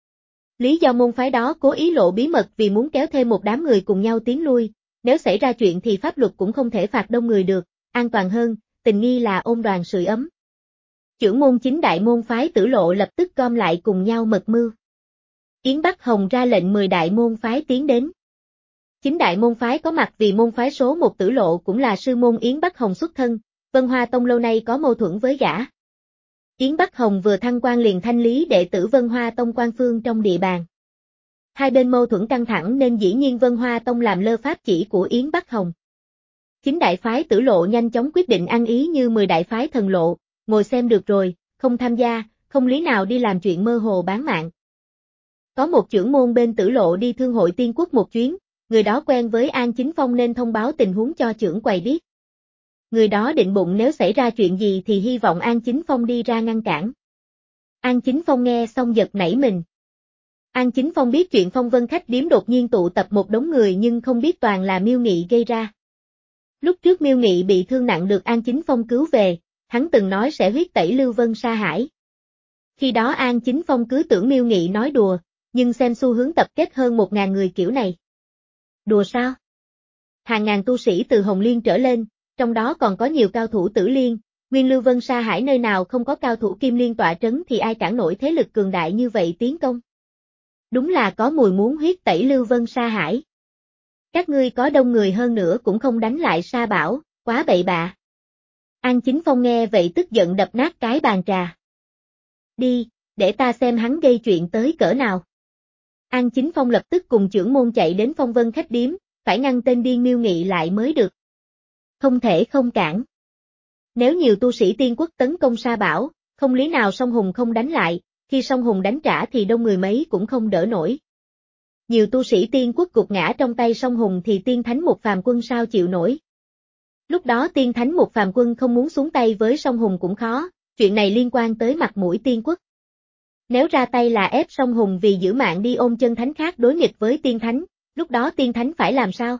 Lý do môn phái đó cố ý lộ bí mật vì muốn kéo thêm một đám người cùng nhau tiến lui, nếu xảy ra chuyện thì pháp luật cũng không thể phạt đông người được, an toàn hơn, tình nghi là ôn đoàn sưởi ấm. Trưởng môn chính đại môn phái tử lộ lập tức gom lại cùng nhau mật mưu. Yến Bắc Hồng ra lệnh mười đại môn phái tiến đến. Chính đại môn phái có mặt vì môn phái số một tử lộ cũng là sư môn Yến Bắc Hồng xuất thân, Vân Hoa Tông lâu nay có mâu thuẫn với gã. Yến Bắc Hồng vừa thăng quan liền thanh lý đệ tử Vân Hoa Tông quan phương trong địa bàn. Hai bên mâu thuẫn căng thẳng nên dĩ nhiên Vân Hoa Tông làm lơ pháp chỉ của Yến Bắc Hồng. Chính đại phái Tử Lộ nhanh chóng quyết định ăn ý như mười đại phái Thần Lộ, ngồi xem được rồi, không tham gia, không lý nào đi làm chuyện mơ hồ bán mạng. Có một trưởng môn bên Tử Lộ đi thương hội Tiên Quốc một chuyến, người đó quen với An Chính Phong nên thông báo tình huống cho trưởng quầy biết. Người đó định bụng nếu xảy ra chuyện gì thì hy vọng An Chính Phong đi ra ngăn cản. An Chính Phong nghe xong giật nảy mình. An Chính Phong biết chuyện Phong Vân khách điếm đột nhiên tụ tập một đống người nhưng không biết toàn là Miêu Nghị gây ra. Lúc trước Miêu Nghị bị thương nặng được An Chính Phong cứu về, hắn từng nói sẽ huyết tẩy Lưu Vân Sa Hải. Khi đó An Chính Phong cứ tưởng Miêu Nghị nói đùa, nhưng xem xu hướng tập kết hơn một ngàn người kiểu này. Đùa sao? Hàng ngàn tu sĩ từ Hồng Liên trở lên, trong đó còn có nhiều cao thủ Tử Liên, nguyên Lưu Vân Sa Hải nơi nào không có cao thủ Kim Liên tọa trấn thì ai cản nổi thế lực cường đại như vậy tiến công. Đúng là có mùi muốn huyết tẩy Lưu Vân Sa Hải. Các ngươi có đông người hơn nữa cũng không đánh lại Sa Bảo, quá bậy bạ. An Chính Phong nghe vậy tức giận đập nát cái bàn trà. Đi, để ta xem hắn gây chuyện tới cỡ nào. An Chính Phong lập tức cùng trưởng môn chạy đến Phong Vân khách điếm, phải ngăn tên điên Miêu Nghị lại mới được. Không thể không cản. Nếu nhiều tu sĩ Tiên Quốc tấn công Sa Bảo, không lý nào Song Hùng không đánh lại, khi Song Hùng đánh trả thì đông người mấy cũng không đỡ nổi. Nhiều tu sĩ Tiên Quốc gục ngã trong tay Song Hùng thì Tiên Thánh một phàm quân sao chịu nổi. Lúc đó Tiên Thánh một phàm quân không muốn xuống tay với Song Hùng cũng khó, chuyện này liên quan tới mặt mũi Tiên Quốc. Nếu ra tay là ép Song Hùng vì giữ mạng đi ôm chân thánh khác đối nghịch với Tiên Thánh, lúc đó Tiên Thánh phải làm sao?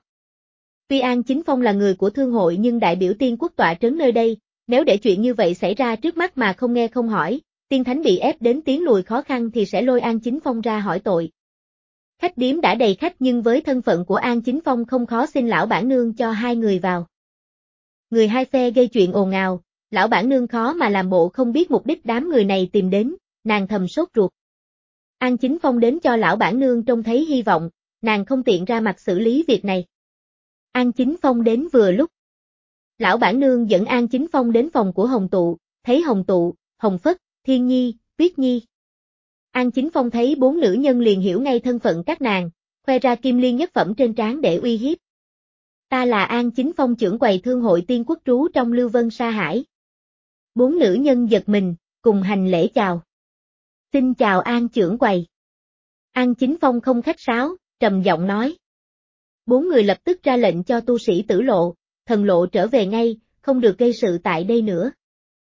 Tuy An Chính Phong là người của thương hội nhưng đại biểu Tiên Quốc tọa trấn nơi đây, nếu để chuyện như vậy xảy ra trước mắt mà không nghe không hỏi, Tiên Thánh bị ép đến tiếng lùi khó khăn thì sẽ lôi An Chính Phong ra hỏi tội. Khách điếm đã đầy khách nhưng với thân phận của An Chính Phong không khó xin lão bản nương cho hai người vào. Người hai phe gây chuyện ồn ào, lão bản nương khó mà làm bộ không biết mục đích đám người này tìm đến, nàng thầm sốt ruột. An Chính Phong đến cho lão bản nương trông thấy hy vọng, nàng không tiện ra mặt xử lý việc này. An Chính Phong đến vừa lúc. Lão bản nương dẫn An Chính Phong đến phòng của Hồng Tụ, thấy Hồng Tụ, Hồng Phất, Thiên Nhi, Tuyết Nhi. An Chính Phong thấy bốn nữ nhân liền hiểu ngay thân phận các nàng, khoe ra kim liên nhất phẩm trên trán để uy hiếp. Ta là An Chính Phong trưởng quầy thương hội Tiên Quốc trú trong Lưu Vân Sa Hải. Bốn nữ nhân giật mình, cùng hành lễ chào. Xin chào An trưởng quầy. An Chính Phong không khách sáo, trầm giọng nói. Bốn người lập tức ra lệnh cho tu sĩ Tử Lộ, Thần Lộ trở về ngay, không được gây sự tại đây nữa.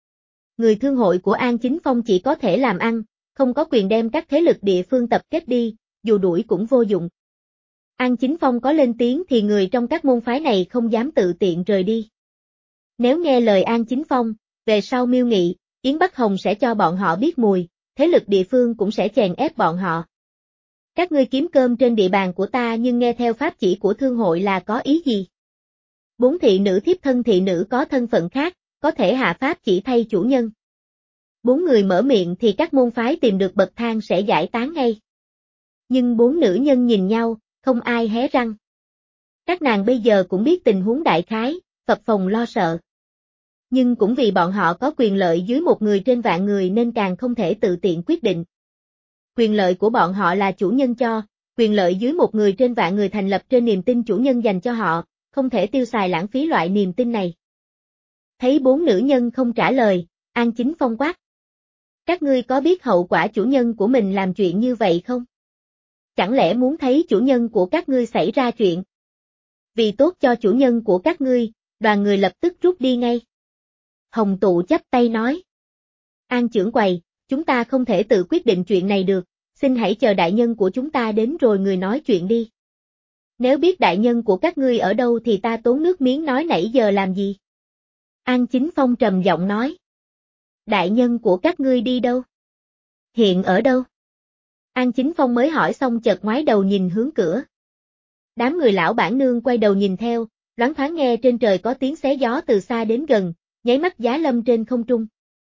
Người thương hội của An Chính Phong chỉ có thể làm ăn, không có quyền đem các thế lực địa phương tập kết đi, dù đuổi cũng vô dụng. An Chính Phong có lên tiếng thì người trong các môn phái này không dám tự tiện rời đi. Nếu nghe lời An Chính Phong, về sau Miêu Nghị, Yến Bắc Hồng sẽ cho bọn họ biết mùi, thế lực địa phương cũng sẽ chèn ép bọn họ. Các ngươi kiếm cơm trên địa bàn của ta nhưng nghe theo pháp chỉ của thương hội là có ý gì? Bốn thị nữ thiếp thân thị nữ có thân phận khác, có thể hạ pháp chỉ thay chủ nhân. Bốn người mở miệng thì các môn phái tìm được bậc thang sẽ giải tán ngay. Nhưng bốn nữ nhân nhìn nhau, không ai hé răng. Các nàng bây giờ cũng biết tình huống đại khái, phập phồng lo sợ. Nhưng cũng vì bọn họ có quyền lợi dưới một người trên vạn người nên càng không thể tự tiện quyết định. Quyền lợi của bọn họ là chủ nhân cho, quyền lợi dưới một người trên vạn người thành lập trên niềm tin chủ nhân dành cho họ, không thể tiêu xài lãng phí loại niềm tin này. Thấy bốn nữ nhân không trả lời, An Chính Phong quát. Các ngươi có biết hậu quả chủ nhân của mình làm chuyện như vậy không? Chẳng lẽ muốn thấy chủ nhân của các ngươi xảy ra chuyện? Vì tốt cho chủ nhân của các ngươi, đoàn người lập tức rút đi ngay. Hồng Tụ chắp tay nói. An trưởng quầy, chúng ta không thể tự quyết định chuyện này được, xin hãy chờ đại nhân của chúng ta đến rồi người nói chuyện đi. Nếu biết đại nhân của các ngươi ở đâu thì ta tốn nước miếng nói nãy giờ làm gì? An Chính Phong trầm giọng nói. Đại nhân của các ngươi đi đâu? Hiện ở đâu? An Chính Phong mới hỏi xong chợt ngoái đầu nhìn hướng cửa. Đám người lão bản nương quay đầu nhìn theo, loáng thoáng nghe trên trời có tiếng xé gió từ xa đến gần, nháy mắt giá lâm trên không trung.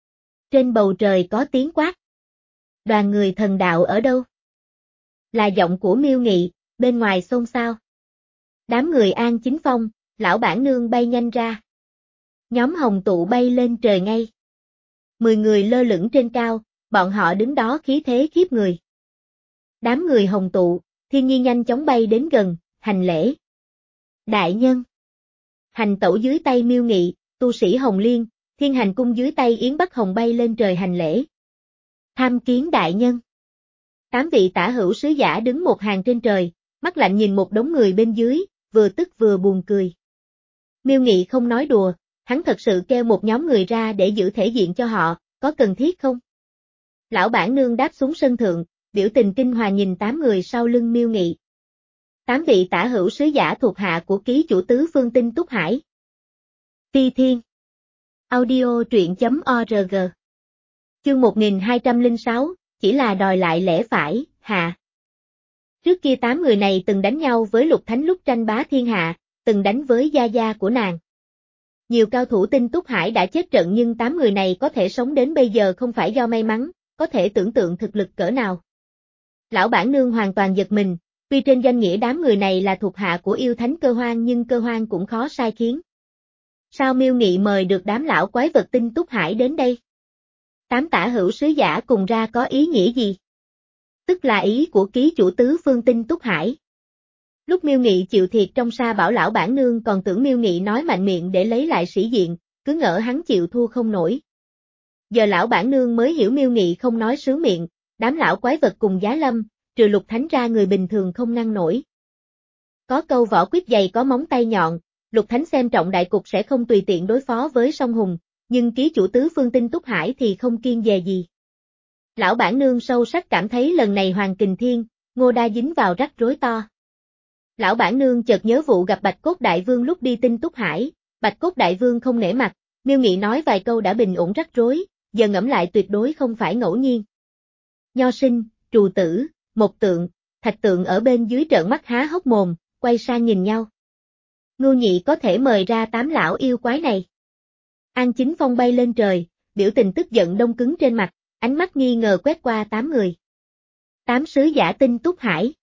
Trên bầu trời có tiếng quát. Đoàn người thần đạo ở đâu? Là giọng của Miêu Nghị, bên ngoài xôn xao. Đám người An Chính Phong, lão bản nương bay nhanh ra. Nhóm Hồng Tụ bay lên trời ngay. Mười người lơ lửng trên cao, bọn họ đứng đó khí thế khiếp người. Đám người Hồng Tụ, Thiên Nhi nhanh chóng bay đến gần, hành lễ. Đại nhân. Hành tẩu dưới tay Miêu Nghị, tu sĩ Hồng Liên, Thiên Hành cung dưới tay Yến Bắc Hồng bay lên trời hành lễ. Tham kiến đại nhân. Tám vị tả hữu sứ giả đứng một hàng trên trời, mắt lạnh nhìn một đống người bên dưới, vừa tức vừa buồn cười. Miêu Nghị không nói đùa, hắn thật sự kêu một nhóm người ra để giữ thể diện cho họ, có cần thiết không? Lão bản nương đáp xuống sân thượng, biểu tình kinh hòa nhìn tám người sau lưng Miêu Nghị. Tám vị tả hữu sứ giả thuộc hạ của ký chủ tứ phương Tinh Túc Hải. Phi Thiên. Audio truyện chấm org. Chương một nghìn hai trăm lẻ sáu, chỉ là đòi lại lẽ phải, hạ. Trước kia tám người này từng đánh nhau với Lục Thánh lúc tranh bá thiên hạ, từng đánh với gia gia của nàng. Nhiều cao thủ Tinh Túc Hải đã chết trận nhưng tám người này có thể sống đến bây giờ không phải do may mắn, có thể tưởng tượng thực lực cỡ nào. Lão bản nương hoàn toàn giật mình, tuy trên danh nghĩa đám người này là thuộc hạ của yêu thánh Cơ Hoang nhưng Cơ Hoang cũng khó sai khiến. Sao Miêu Nghị mời được đám lão quái vật Tinh Túc Hải đến đây? Tám tả hữu sứ giả cùng ra có ý nghĩa gì? Tức là ý của ký chủ tứ phương Tinh Túc Hải. Lúc Miêu Nghị chịu thiệt trong sa bảo lão bản nương còn tưởng Miêu Nghị nói mạnh miệng để lấy lại sĩ diện, cứ ngỡ hắn chịu thua không nổi. Giờ lão bản nương mới hiểu Miêu Nghị không nói sướng miệng, đám lão quái vật cùng giá lâm, trừ Lục Thánh ra người bình thường không ngăn nổi. Có câu võ quyết dày có móng tay nhọn, Lục Thánh xem trọng đại cục sẽ không tùy tiện đối phó với song hùng, nhưng ký chủ tứ phương Tinh Túc Hải thì không kiêng dè gì. Lão bản nương sâu sắc cảm thấy lần này Hoàng Kình Thiên, Ngô Đa dính vào rắc rối to. Lão bản nương chợt nhớ vụ gặp Bạch Cốt Đại Vương lúc đi Tinh Túc Hải, Bạch Cốt Đại Vương không nể mặt, Miêu Nghị nói vài câu đã bình ổn rắc rối, giờ ngẫm lại tuyệt đối không phải ngẫu nhiên. Nho Sinh, Trù Tử, Mộc Tượng, Thạch Tượng ở bên dưới trợn mắt há hốc mồm, quay sang nhìn nhau. Ngưu Nhị có thể mời ra tám lão yêu quái này. An Chính Phong bay lên trời, biểu tình tức giận đông cứng trên mặt, ánh mắt nghi ngờ quét qua tám người. Tám sứ giả Tinh Túc Hải.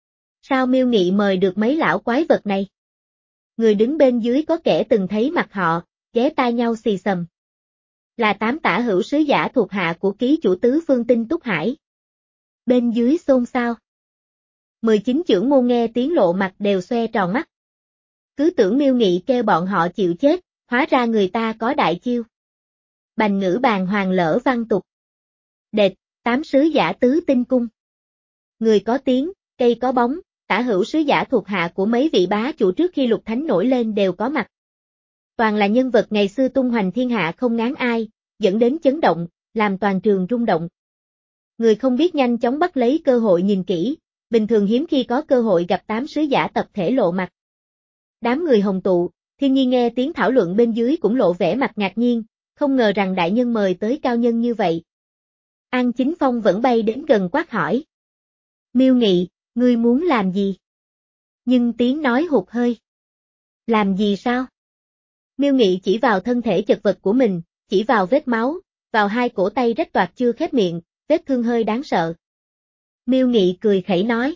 Sao Miêu Nghị mời được mấy lão quái vật này? Người đứng bên dưới có kẻ từng thấy mặt họ, ghé tai nhau xì xầm. Là tám tả hữu sứ giả thuộc hạ của ký chủ tứ phương Tinh Túc Hải. Bên dưới xôn xao. mười chín chưởng môn nghe tiếng lộ mặt đều xoe tròn mắt. Cứ tưởng Miêu Nghị kêu bọn họ chịu chết, hóa ra người ta có đại chiêu. Bành ngữ bàn hoàng lỡ văn tục. Đệt, tám sứ giả tứ tinh cung. Người có tiếng, cây có bóng, tả hữu sứ giả thuộc hạ của mấy vị bá chủ trước khi Lục Thánh nổi lên đều có mặt. Toàn là nhân vật ngày xưa tung hoành thiên hạ không ngán ai, dẫn đến chấn động, làm toàn trường rung động. Người không biết nhanh chóng bắt lấy cơ hội nhìn kỹ, bình thường hiếm khi có cơ hội gặp tám sứ giả tập thể lộ mặt. Đám người hồng tụ, Thiên Nhi nghe tiếng thảo luận bên dưới cũng lộ vẻ mặt ngạc nhiên, không ngờ rằng đại nhân mời tới cao nhân như vậy. An Chính Phong vẫn bay đến gần quát hỏi. Miêu Nghị, ngươi muốn làm gì? Nhưng tiếng nói hụt hơi. Làm gì sao? Miêu Nghị chỉ vào thân thể chật vật của mình, chỉ vào vết máu, vào hai cổ tay rách toạc chưa khép miệng, vết thương hơi đáng sợ. Miêu Nghị cười khẩy nói.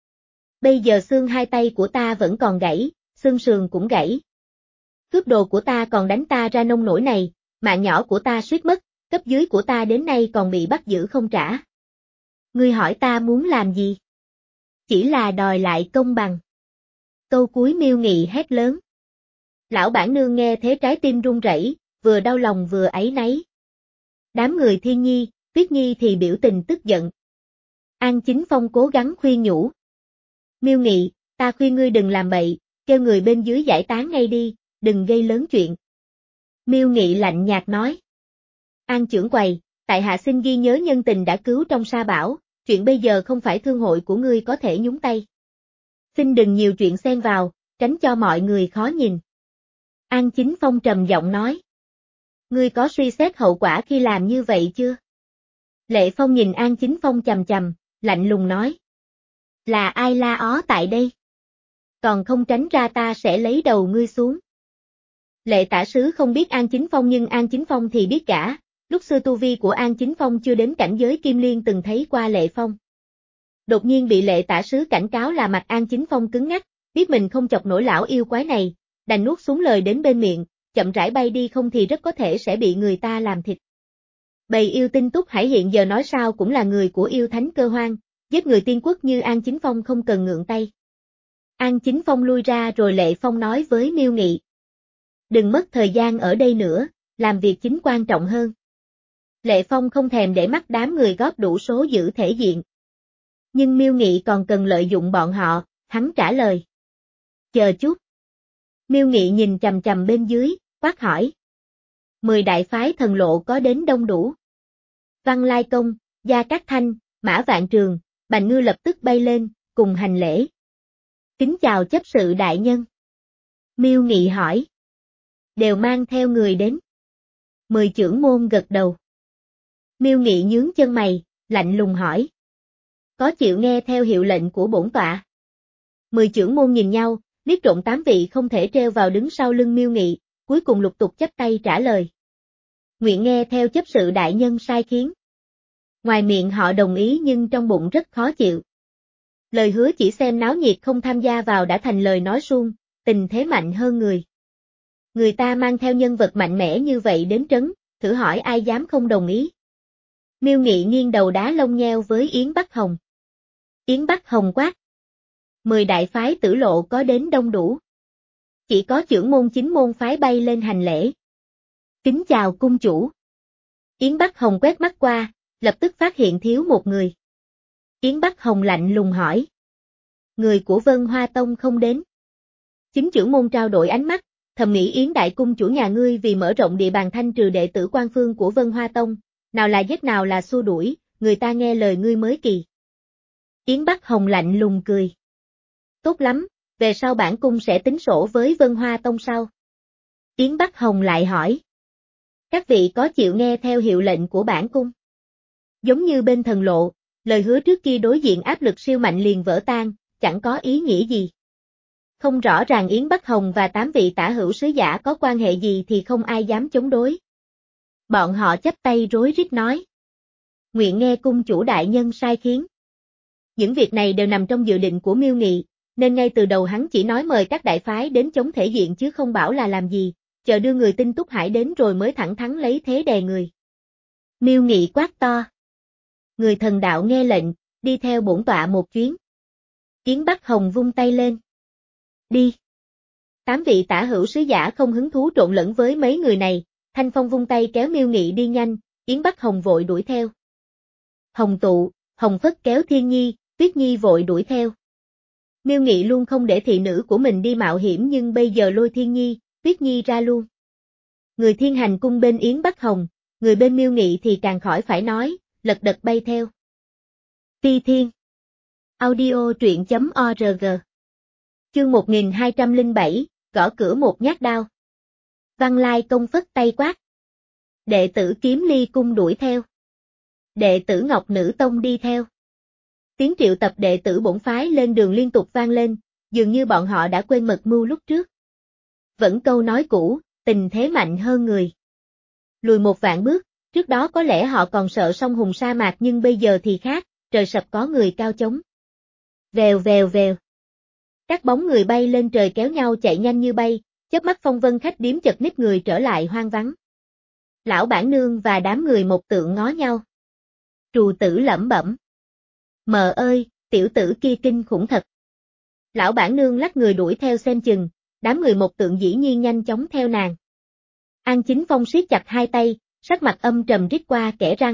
Bây giờ xương hai tay của ta vẫn còn gãy, xương sườn cũng gãy. Cướp đồ của ta còn đánh ta ra nông nổi này, mạng nhỏ của ta suýt mất, cấp dưới của ta đến nay còn bị bắt giữ không trả. Ngươi hỏi ta muốn làm gì? Chỉ là đòi lại công bằng. Câu cuối Miêu Nghị hét lớn. Lão bản nương nghe thế trái tim run rẩy, vừa đau lòng vừa áy náy. Đám người Thiên Nhi, Tuyết Nhi thì biểu tình tức giận. An Chính Phong cố gắng khuyên nhủ. Miêu Nghị, ta khuyên ngươi đừng làm bậy, kêu người bên dưới giải tán ngay đi, đừng gây lớn chuyện. Miêu Nghị lạnh nhạt nói. An trưởng quầy, tại hạ xin ghi nhớ nhân tình đã cứu trong sa bão, chuyện bây giờ không phải thương hội của ngươi có thể nhúng tay. Xin đừng nhiều chuyện xen vào, tránh cho mọi người khó nhìn. An Chính Phong trầm giọng nói. Ngươi có suy xét hậu quả khi làm như vậy chưa? Lệ Phong nhìn An Chính Phong chằm chằm, lạnh lùng nói. Là ai la ó tại đây? Còn không tránh ra ta sẽ lấy đầu ngươi xuống. Lệ tả sứ không biết An Chính Phong nhưng An Chính Phong thì biết cả, lúc xưa tu vi của An Chính Phong chưa đến cảnh giới Kim Liên từng thấy qua Lệ Phong. Đột nhiên bị lệ tả sứ cảnh cáo là mặt An Chính Phong cứng ngắc, biết mình không chọc nổi lão yêu quái này, đành nuốt xuống lời đến bên miệng, chậm rãi bay đi không thì rất có thể sẽ bị người ta làm thịt. Bầy yêu Tinh Túc Hải hiện giờ nói sao cũng là người của yêu thánh Cơ Hoang, giết người tiên quốc như An Chính Phong không cần ngượng tay. An Chính Phong lui ra rồi Lệ Phong nói với Miêu Nghị. Đừng mất thời gian ở đây nữa, làm việc chính quan trọng hơn. Lệ Phong không thèm để mắt đám người góp đủ số giữ thể diện. Nhưng Miêu Nghị còn cần lợi dụng bọn họ, hắn trả lời. Chờ chút. Miêu Nghị nhìn chằm chằm bên dưới, quát hỏi. Mười đại phái thần lộ có đến đông đủ. Văn Lai Công, Gia Cát Thanh, Mã Vạn Trường, Bành Ngư lập tức bay lên, cùng hành lễ. Kính chào chấp sự đại nhân. Miêu Nghị hỏi. Đều mang theo người đến. Mười chưởng môn gật đầu. Miêu Nghị nhướng chân mày, lạnh lùng hỏi. Có chịu nghe theo hiệu lệnh của bổn tọa? Mười chưởng môn nhìn nhau, liếc trộn tám vị không thể treo vào đứng sau lưng Miêu Nghị, cuối cùng lục tục chắp tay trả lời. Nguyện nghe theo chấp sự đại nhân sai khiến. Ngoài miệng họ đồng ý nhưng trong bụng rất khó chịu. Lời hứa chỉ xem náo nhiệt không tham gia vào đã thành lời nói suông, tình thế mạnh hơn người. Người ta mang theo nhân vật mạnh mẽ như vậy đến trấn, thử hỏi ai dám không đồng ý. Miêu Nghị nghiêng đầu đá lông nheo với Yến Bắc Hồng. Yến Bắc Hồng quát. Mười đại phái tử lộ có đến đông đủ. Chỉ có chưởng môn chính môn phái bay lên hành lễ. Kính chào cung chủ. Yến Bắc Hồng quét mắt qua, lập tức phát hiện thiếu một người. Yến Bắc Hồng lạnh lùng hỏi. Người của Vân Hoa Tông không đến. Chính chưởng môn trao đổi ánh mắt, thầm nghĩ Yến đại cung chủ nhà ngươi vì mở rộng địa bàn thanh trừ đệ tử quan phương của Vân Hoa Tông, nào là giết nào là xua đuổi, người ta nghe lời ngươi mới kỳ. Yến Bắc Hồng lạnh lùng cười. Tốt lắm, về sau bản cung sẽ tính sổ với Vân Hoa Tông sau. Yến Bắc Hồng lại hỏi. Các vị có chịu nghe theo hiệu lệnh của bản cung? Giống như bên thần lộ, lời hứa trước kia đối diện áp lực siêu mạnh liền vỡ tan, chẳng có ý nghĩa gì. Không rõ ràng Yến Bắc Hồng và tám vị tả hữu sứ giả có quan hệ gì thì không ai dám chống đối. Bọn họ chắp tay rối rít nói. Nguyện nghe cung chủ đại nhân sai khiến. Những việc này đều nằm trong dự định của Miêu Nghị, nên ngay từ đầu hắn chỉ nói mời các đại phái đến chống thể diện chứ không bảo là làm gì, chờ đưa người tin Túc Hải đến rồi mới thẳng thắn lấy thế đè người. Miêu Nghị quát to. Người thần đạo nghe lệnh, đi theo bổn tọa một chuyến. Yến Bắc Hồng vung tay lên. Đi. Tám vị tả hữu sứ giả không hứng thú trộn lẫn với mấy người này, Thanh Phong vung tay kéo Miêu Nghị đi nhanh, Yến Bắc Hồng vội đuổi theo. Hồng Tụ, Hồng Phất kéo Thiên Nhi, Tuyết Nhi vội đuổi theo. Miêu Nghị luôn không để thị nữ của mình đi mạo hiểm nhưng bây giờ lôi Thiên Nhi, Tuyết Nhi ra luôn. Người Thiên Hành cung bên Yến Bắc Hồng, người bên Miêu Nghị thì càng khỏi phải nói, lật đật bay theo. Ti Thiên. Audio truyện chấm org. Chương một nghìn hai trăm lẻ bảy, gõ cửa một nhát đao. Văn Lai Công phất tay quát. Đệ tử Kiếm Ly cung đuổi theo. Đệ tử Ngọc Nữ Tông đi theo. Tiếng triệu tập đệ tử bổn phái lên đường liên tục vang lên, dường như bọn họ đã quên mật mưu lúc trước. Vẫn câu nói cũ, tình thế mạnh hơn người. Lùi một vạn bước, trước đó có lẽ họ còn sợ sông hùng sa mạc nhưng bây giờ thì khác, trời sập có người cao chống. Vèo vèo vèo. Các bóng người bay lên trời kéo nhau chạy nhanh như bay, chớp mắt phong vân khách điếm chật ních người trở lại hoang vắng. Lão bản nương và đám người một tượng ngó nhau. Trù tử lẩm bẩm. Mờ ơi, tiểu tử kia kinh khủng thật. Lão bản nương lắc người đuổi theo xem chừng, đám người một tượng dĩ nhiên nhanh chóng theo nàng. An Chính Phong siết chặt hai tay, sắc mặt âm trầm rít qua kẽ răng.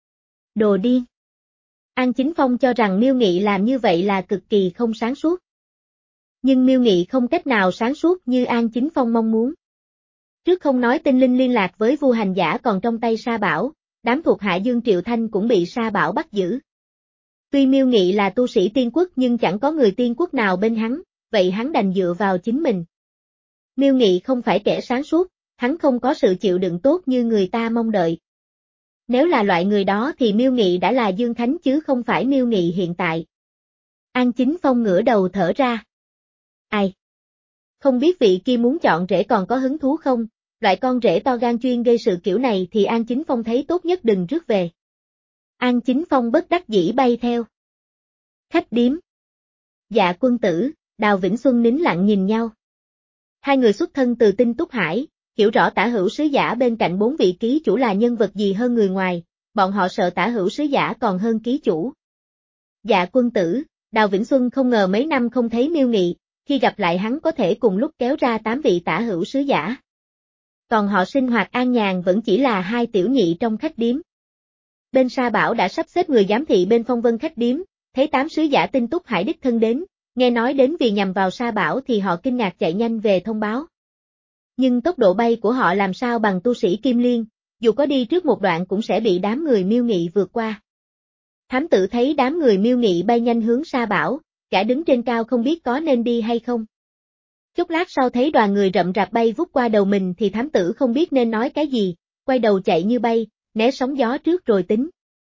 Đồ điên. An Chính Phong cho rằng Miêu Nghị làm như vậy là cực kỳ không sáng suốt. Nhưng Miêu Nghị không cách nào sáng suốt như An Chính Phong mong muốn. Trước không nói tinh linh liên lạc với vua hành giả còn trong tay Sa Bảo, đám thuộc hạ Dương Triệu Thanh cũng bị Sa Bảo bắt giữ. Tuy Miêu Nghị là tu sĩ tiên quốc nhưng chẳng có người tiên quốc nào bên hắn, vậy hắn đành dựa vào chính mình. Miêu Nghị không phải kẻ sáng suốt, hắn không có sự chịu đựng tốt như người ta mong đợi. Nếu là loại người đó thì Miêu Nghị đã là Dương Thánh chứ không phải Miêu Nghị hiện tại. An Chính Phong ngửa đầu thở ra. Ai? Không biết vị kia muốn chọn rể còn có hứng thú không, loại con rể to gan chuyên gây sự kiểu này thì An Chính Phong thấy tốt nhất đừng rước về. An Chính Phong bất đắc dĩ bay theo. Khách điếm. Dạ quân tử, Đào Vĩnh Xuân nín lặng nhìn nhau. Hai người xuất thân từ Tinh Túc Hải, hiểu rõ tả hữu sứ giả bên cạnh bốn vị ký chủ là nhân vật gì hơn người ngoài, bọn họ sợ tả hữu sứ giả còn hơn ký chủ. Dạ quân tử, Đào Vĩnh Xuân không ngờ mấy năm không thấy Miêu Nghị, khi gặp lại hắn có thể cùng lúc kéo ra tám vị tả hữu sứ giả. Còn họ sinh hoạt an nhàn vẫn chỉ là hai tiểu nhị trong khách điếm. Bên Sa Bảo đã sắp xếp người giám thị bên Phong Vân khách điếm, thấy tám sứ giả tinh túc hải đích thân đến, nghe nói đến vì nhằm vào Sa Bảo thì họ kinh ngạc chạy nhanh về thông báo. Nhưng tốc độ bay của họ làm sao bằng tu sĩ Kim Liên, dù có đi trước một đoạn cũng sẽ bị đám người Miêu Nghị vượt qua. Thám tử thấy đám người Miêu Nghị bay nhanh hướng Sa Bảo, cả đứng trên cao không biết có nên đi hay không. Chốc lát sau thấy đoàn người rậm rạp bay vút qua đầu mình thì thám tử không biết nên nói cái gì, quay đầu chạy như bay, né sóng gió trước rồi tính.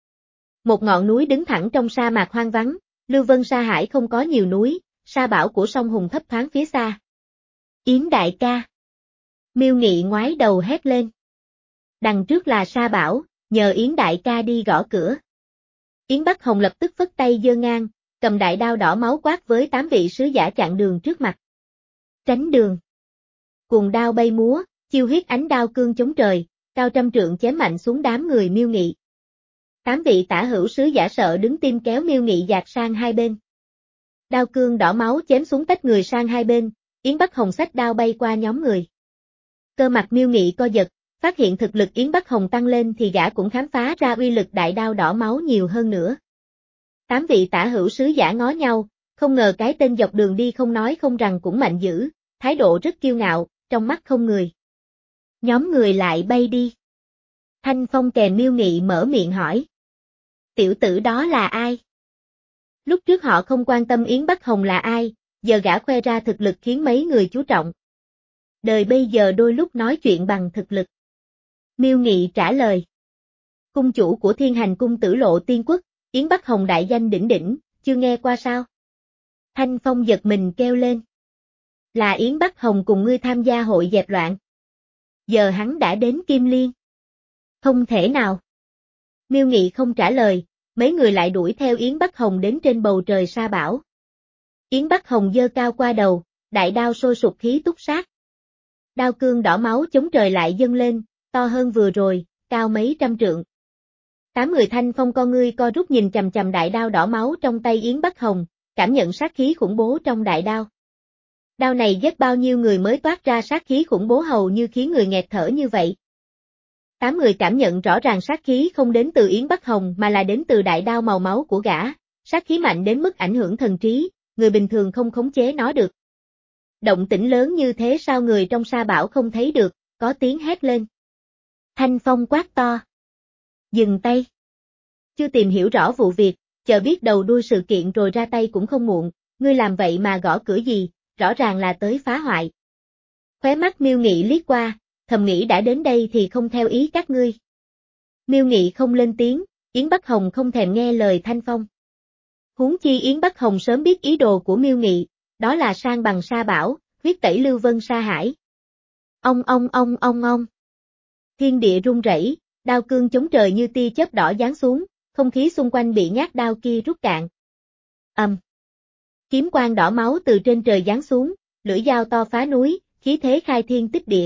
Một ngọn núi đứng thẳng trong sa mạc hoang vắng, Lưu Vân Sa Hải không có nhiều núi, Sa Bảo của sông Hùng thấp thoáng phía xa. Yến đại ca. Miêu Nghị ngoái đầu hét lên. Đằng trước là Sa Bảo, nhờ Yến đại ca đi gõ cửa. Yến Bắc Hồng lập tức phất tay giơ ngang, cầm đại đao đỏ máu quát với tám vị sứ giả chặn đường trước mặt. Tránh đường. Cùng đao bay múa, chiêu huyết ánh đao cương chống trời, cao trăm trượng chém mạnh xuống đám người Miêu Nghị. Tám vị tả hữu sứ giả sợ đứng tim kéo Miêu Nghị dạt sang hai bên. Đao cương đỏ máu chém xuống tách người sang hai bên, Yến Bắc Hồng xách đao bay qua nhóm người. Cơ mặt Miêu Nghị co giật, phát hiện thực lực Yến Bắc Hồng tăng lên thì gã cũng khám phá ra uy lực đại đao đỏ máu nhiều hơn nữa. Tám vị tả hữu sứ giả ngó nhau, không ngờ cái tên dọc đường đi không nói không rằng cũng mạnh dữ, thái độ rất kiêu ngạo, trong mắt không người. Nhóm người lại bay đi. Thanh Phong kèm Miêu Nghị mở miệng hỏi. Tiểu tử đó là ai? Lúc trước họ không quan tâm Yến Bắc Hồng là ai, giờ gã khoe ra thực lực khiến mấy người chú trọng. Đời bây giờ đôi lúc nói chuyện bằng thực lực. Miêu Nghị trả lời. Cung chủ của Thiên Hành Cung Tử Lộ Tiên Quốc, Yến Bắc Hồng đại danh đỉnh đỉnh, chưa nghe qua sao? Thanh Phong giật mình kêu lên. Là Yến Bắc Hồng cùng ngươi tham gia hội dẹp loạn. Giờ hắn đã đến Kim Liên. Không thể nào. Miêu Nghị không trả lời, mấy người lại đuổi theo Yến Bắc Hồng đến trên bầu trời Sa Bảo. Yến Bắc Hồng giơ cao qua đầu, đại đao sôi sục khí túc sát. Đao cương đỏ máu chống trời lại dâng lên, to hơn vừa rồi, cao mấy trăm trượng. Tám người Thanh Phong con ngươi co rút nhìn chằm chằm đại đao đỏ máu trong tay Yến Bắc Hồng, cảm nhận sát khí khủng bố trong đại đao. Đao này giết bao nhiêu người mới toát ra sát khí khủng bố hầu như khiến người nghẹt thở như vậy. Tám người cảm nhận rõ ràng sát khí không đến từ Yến Bắc Hồng mà là đến từ đại đao màu máu của gã, sát khí mạnh đến mức ảnh hưởng thần trí, người bình thường không khống chế nó được. Động tĩnh lớn như thế sao người trong Sa Bảo không thấy được, có tiếng hét lên. Thanh Phong quát to. Dừng tay. Chưa tìm hiểu rõ vụ việc, chờ biết đầu đuôi sự kiện rồi ra tay cũng không muộn, ngươi làm vậy mà gõ cửa gì, rõ ràng là tới phá hoại. Khóe mắt Miêu Nghị liếc qua, thầm nghĩ đã đến đây thì không theo ý các ngươi. Miêu Nghị không lên tiếng, Yến Bắc Hồng không thèm nghe lời Thanh Phong. Huống chi Yến Bắc Hồng sớm biết ý đồ của Miêu Nghị, đó là sang bằng Sa Bảo, huyết tẩy Lưu Vân Sa Hải. Ông ông ông ông ông. Thiên địa rung rẩy, đao cương chống trời như tia chớp đỏ giáng xuống, không khí xung quanh bị nhát đao kia rút cạn. Ầm. Kiếm quang đỏ máu từ trên trời giáng xuống, lưỡi dao to phá núi, khí thế khai thiên tích địa.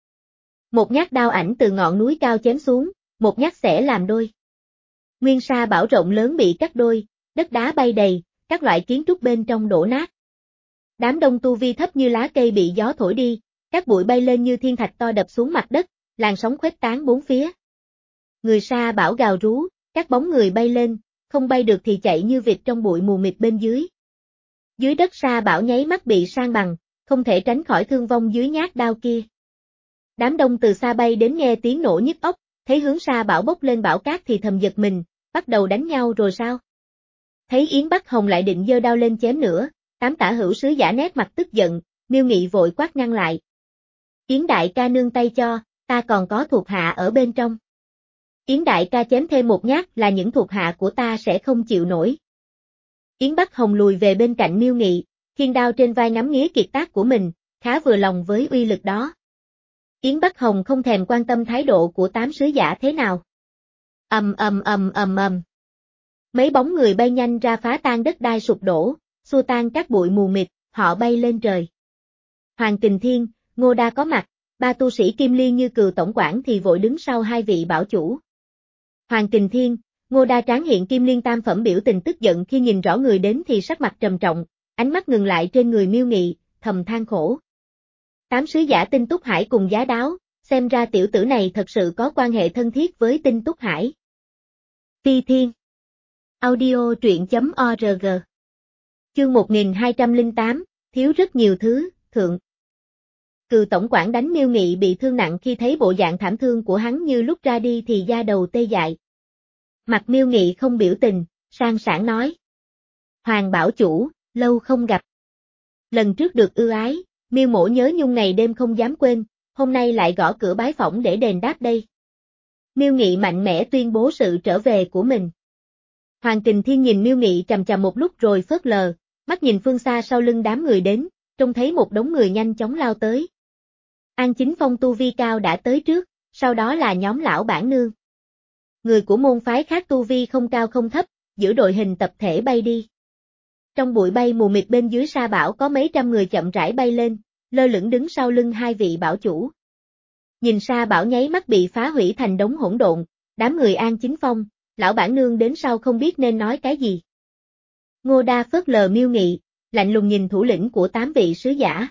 Một nhát đao ảnh từ ngọn núi cao chém xuống, một nhát xẻ làm đôi. Nguyên Sa Bảo rộng lớn bị cắt đôi, đất đá bay đầy, các loại kiến trúc bên trong đổ nát. Đám đông tu vi thấp như lá cây bị gió thổi đi, các bụi bay lên như thiên thạch to đập xuống mặt đất, làn sóng khuếch tán bốn phía. Người Sa Bảo gào rú, các bóng người bay lên, không bay được thì chạy như vịt trong bụi mù mịt bên dưới. Dưới đất Sa Bảo nháy mắt bị san bằng, không thể tránh khỏi thương vong dưới nhát đao kia. Đám đông từ xa bay đến nghe tiếng nổ nhức óc, thấy hướng Sa Bảo bốc lên bão cát thì thầm giật mình, bắt đầu đánh nhau rồi sao? Thấy Yến Bắc Hồng lại định giơ đao lên chém nữa, tám tả hữu sứ giả nét mặt tức giận, Miêu Nghị vội quát ngăn lại. Yến đại ca nương tay cho, ta còn có thuộc hạ ở bên trong. Yến đại ca chém thêm một nhát là những thuộc hạ của ta sẽ không chịu nổi. Yến Bắc Hồng lùi về bên cạnh Miêu Nghị, khiên đao trên vai ngắm nghía kiệt tác của mình, khá vừa lòng với uy lực đó. Yến Bắc Hồng không thèm quan tâm thái độ của tám sứ giả thế nào. Ầm ầm ầm ầm ầm. Mấy bóng người bay nhanh ra phá tan đất đai sụp đổ, xua tan các bụi mù mịt, họ bay lên trời. Hoàng Kình Thiên, Ngô Đa có mặt, ba tu sĩ Kim Liên như Cừu tổng quản thì vội đứng sau hai vị bảo chủ. Hoàng Kình Thiên, Ngô Đa tráng hiện kim liên tam phẩm biểu tình tức giận khi nhìn rõ người đến thì sắc mặt trầm trọng, ánh mắt ngừng lại trên người Miêu Nghị, thầm than khổ. Tám sứ giả Tinh Túc Hải cùng Giá Đáo, xem ra tiểu tử này thật sự có quan hệ thân thiết với Tinh Túc Hải. Phi Thiên Audio truyện.org Chương một nghìn hai trăm lẻ tám, thiếu rất nhiều thứ, thượng. Cừu tổng quản đánh Miêu Nghị bị thương nặng khi thấy bộ dạng thảm thương của hắn như lúc ra đi thì da đầu tê dại. Mặt Miêu Nghị không biểu tình, sang sảng nói. Hoàng bảo chủ, lâu không gặp. Lần trước được ưu ái, Miêu mỗ nhớ nhung ngày đêm không dám quên, hôm nay lại gõ cửa bái phỏng để đền đáp đây. Miêu Nghị mạnh mẽ tuyên bố sự trở về của mình. Hoàng Kình Thiên nhìn Miêu Nghị chằm chằm một lúc rồi phớt lờ, mắt nhìn phương xa sau lưng đám người đến, trông thấy một đống người nhanh chóng lao tới. An Chính Phong tu vi cao đã tới trước, sau đó là nhóm lão bản nương. Người của môn phái khác tu vi không cao không thấp, giữ đội hình tập thể bay đi. Trong bụi bay mù mịt bên dưới sa bảo có mấy trăm người chậm rãi bay lên, lơ lửng đứng sau lưng hai vị bảo chủ. Nhìn sa bảo nháy mắt bị phá hủy thành đống hỗn độn, đám người An Chính Phong, lão bản nương đến sau không biết nên nói cái gì. Ngô Đa phớt lờ Miêu Nghị, lạnh lùng nhìn thủ lĩnh của tám vị sứ giả.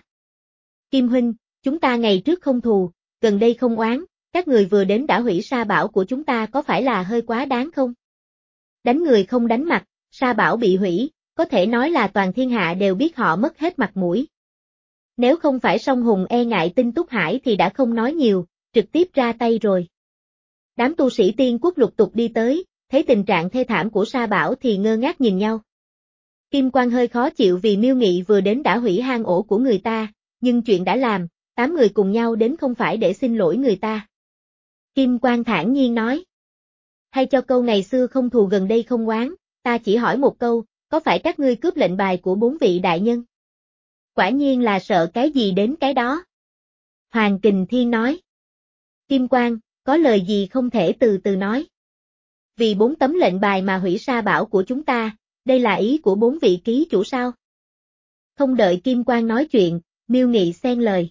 Kim huynh, chúng ta ngày trước không thù, gần đây không oán, các người vừa đến đã hủy sa bảo của chúng ta có phải là hơi quá đáng không? Đánh người không đánh mặt, sa bảo bị hủy, có thể nói là toàn thiên hạ đều biết họ mất hết mặt mũi. Nếu không phải song hùng e ngại Tinh Túc Hải thì đã không nói nhiều, trực tiếp ra tay rồi. Đám tu sĩ tiên quốc lục tục đi tới, thấy tình trạng thê thảm của sa bảo thì ngơ ngác nhìn nhau. Kim Quang hơi khó chịu vì Miêu Nghị vừa đến đã hủy hang ổ của người ta, nhưng chuyện đã làm, tám người cùng nhau đến không phải để xin lỗi người ta. Kim Quang thản nhiên nói. Hay cho câu ngày xưa không thù gần đây không oán, ta chỉ hỏi một câu, có phải các ngươi cướp lệnh bài của bốn vị đại nhân? Quả nhiên là sợ cái gì đến cái đó. Hoàng Kình Thiên nói. Kim Quang, có lời gì không thể từ từ nói. Vì bốn tấm lệnh bài mà hủy sa bảo của chúng ta, đây là ý của bốn vị ký chủ sao? Không đợi Kim Quang nói chuyện, Miêu Nghị xen lời.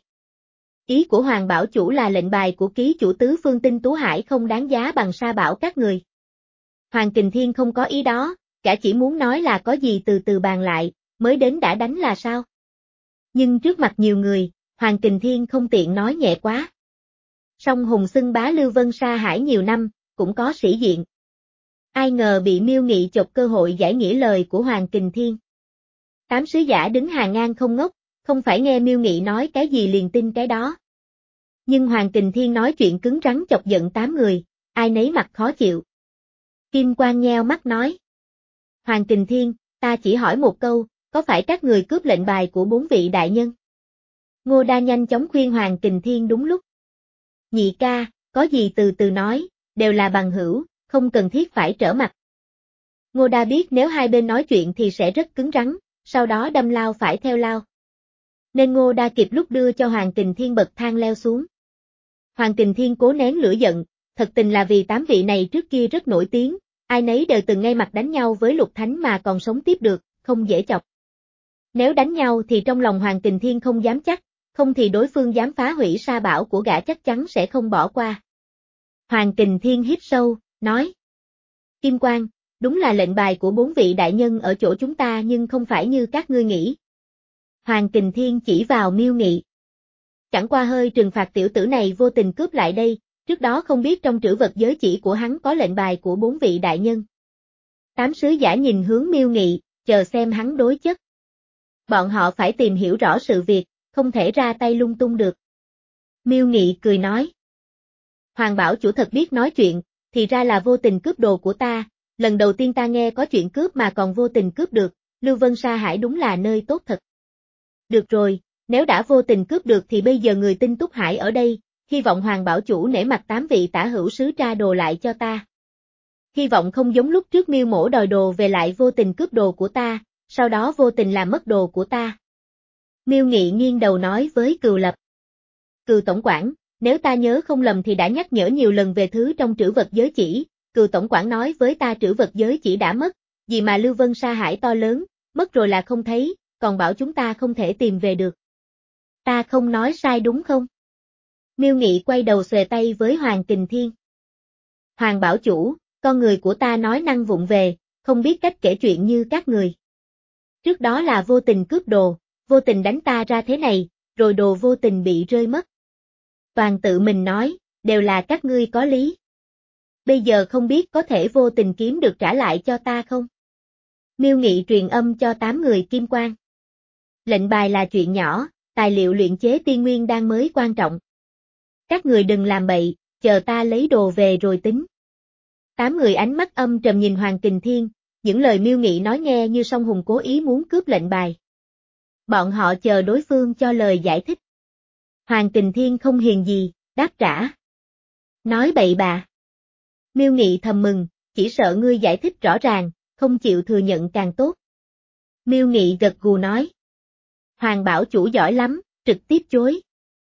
Ý của Hoàng bảo chủ là lệnh bài của ký chủ tứ phương Tinh Tú Hải không đáng giá bằng sa bảo các người. Hoàng Kình Thiên không có ý đó, cả chỉ muốn nói là có gì từ từ bàn lại, mới đến đã đánh là sao? Nhưng trước mặt nhiều người, Hoàng Kình Thiên không tiện nói nhẹ quá. Song hùng xưng bá Lưu Vân Sa Hải nhiều năm, cũng có sĩ diện. Ai ngờ bị Miêu Nghị chộp cơ hội giải nghĩa lời của Hoàng Kình Thiên. Tám sứ giả đứng hàng ngang không ngốc, không phải nghe Miêu Nghị nói cái gì liền tin cái đó. Nhưng Hoàng Kình Thiên nói chuyện cứng rắn chọc giận tám người, ai nấy mặt khó chịu. Kim Quang nheo mắt nói. Hoàng Kình Thiên, ta chỉ hỏi một câu, có phải các người cướp lệnh bài của bốn vị đại nhân? Ngô Đa nhanh chóng khuyên Hoàng Kình Thiên đúng lúc. Nhị ca, có gì từ từ nói, đều là bằng hữu, không cần thiết phải trở mặt. Ngô Đa biết nếu hai bên nói chuyện thì sẽ rất cứng rắn, sau đó đâm lao phải theo lao. Nên Ngô Đa kịp lúc đưa cho Hoàng Kình Thiên bậc thang leo xuống. Hoàng Kình Thiên cố nén lửa giận, thật tình là vì tám vị này trước kia rất nổi tiếng, ai nấy đều từng ngay mặt đánh nhau với Lục Thánh mà còn sống tiếp được, không dễ chọc. Nếu đánh nhau thì trong lòng Hoàng Kình Thiên không dám chắc, không thì đối phương dám phá hủy sa bảo của gã chắc chắn sẽ không bỏ qua. Hoàng Kình Thiên hít sâu, nói. Kim Quang, đúng là lệnh bài của bốn vị đại nhân ở chỗ chúng ta nhưng không phải như các ngươi nghĩ. Hoàng Kình Thiên chỉ vào Miêu Nghị. Chẳng qua hơi trừng phạt tiểu tử này vô tình cướp lại đây, trước đó không biết trong trữ vật giới chỉ của hắn có lệnh bài của bốn vị đại nhân. Tám sứ giả nhìn hướng Miêu Nghị, chờ xem hắn đối chất. Bọn họ phải tìm hiểu rõ sự việc, không thể ra tay lung tung được. Miêu Nghị cười nói. Hoàng bảo chủ thật biết nói chuyện, thì ra là vô tình cướp đồ của ta, lần đầu tiên ta nghe có chuyện cướp mà còn vô tình cướp được, Lưu Vân Sa Hải đúng là nơi tốt thật. Được rồi, nếu đã vô tình cướp được thì bây giờ người Tinh Túc Hải ở đây, hy vọng Hoàng bảo chủ nể mặt tám vị tả hữu sứ tra đồ lại cho ta. Hy vọng không giống lúc trước Miêu mỗ đòi đồ về lại vô tình cướp đồ của ta, sau đó vô tình làm mất đồ của ta. Miêu Nghị nghiêng đầu nói với Cừu Lập. Cừu tổng quản, nếu ta nhớ không lầm thì đã nhắc nhở nhiều lần về thứ trong trữ vật giới chỉ, Cừu tổng quản nói với ta trữ vật giới chỉ đã mất, vì mà Lưu Vân Sa Hải to lớn, mất rồi là không thấy, còn bảo chúng ta không thể tìm về được. Ta không nói sai đúng không? Miêu Nghị quay đầu xòe tay với Hoàng Kình Thiên. Hoàng bảo chủ, Con người của ta nói năng vụng về, không biết cách kể chuyện như các người. Trước đó là vô tình cướp đồ, vô tình đánh ta ra thế này, rồi đồ vô tình bị rơi mất. Toàn tự mình nói, đều là các ngươi có lý. Bây giờ không biết có thể vô tình kiếm được trả lại cho ta không? Miêu Nghị truyền âm cho tám người kim quan. Lệnh bài là chuyện nhỏ, tài liệu luyện chế tiên nguyên đan mới quan trọng. Các người đừng làm bậy, chờ ta lấy đồ về rồi tính. Tám người ánh mắt âm trầm nhìn Hoàng Kình Thiên, những lời Miêu Nghị nói nghe như song hùng cố ý muốn cướp lệnh bài. Bọn họ chờ đối phương cho lời giải thích. Hoàng Kình Thiên không hiền gì, đáp trả. Nói bậy bạ. Miêu Nghị thầm mừng, chỉ sợ ngươi giải thích rõ ràng, không chịu thừa nhận càng tốt. Miêu Nghị gật gù nói. Hoàng bảo chủ giỏi lắm, trực tiếp chối.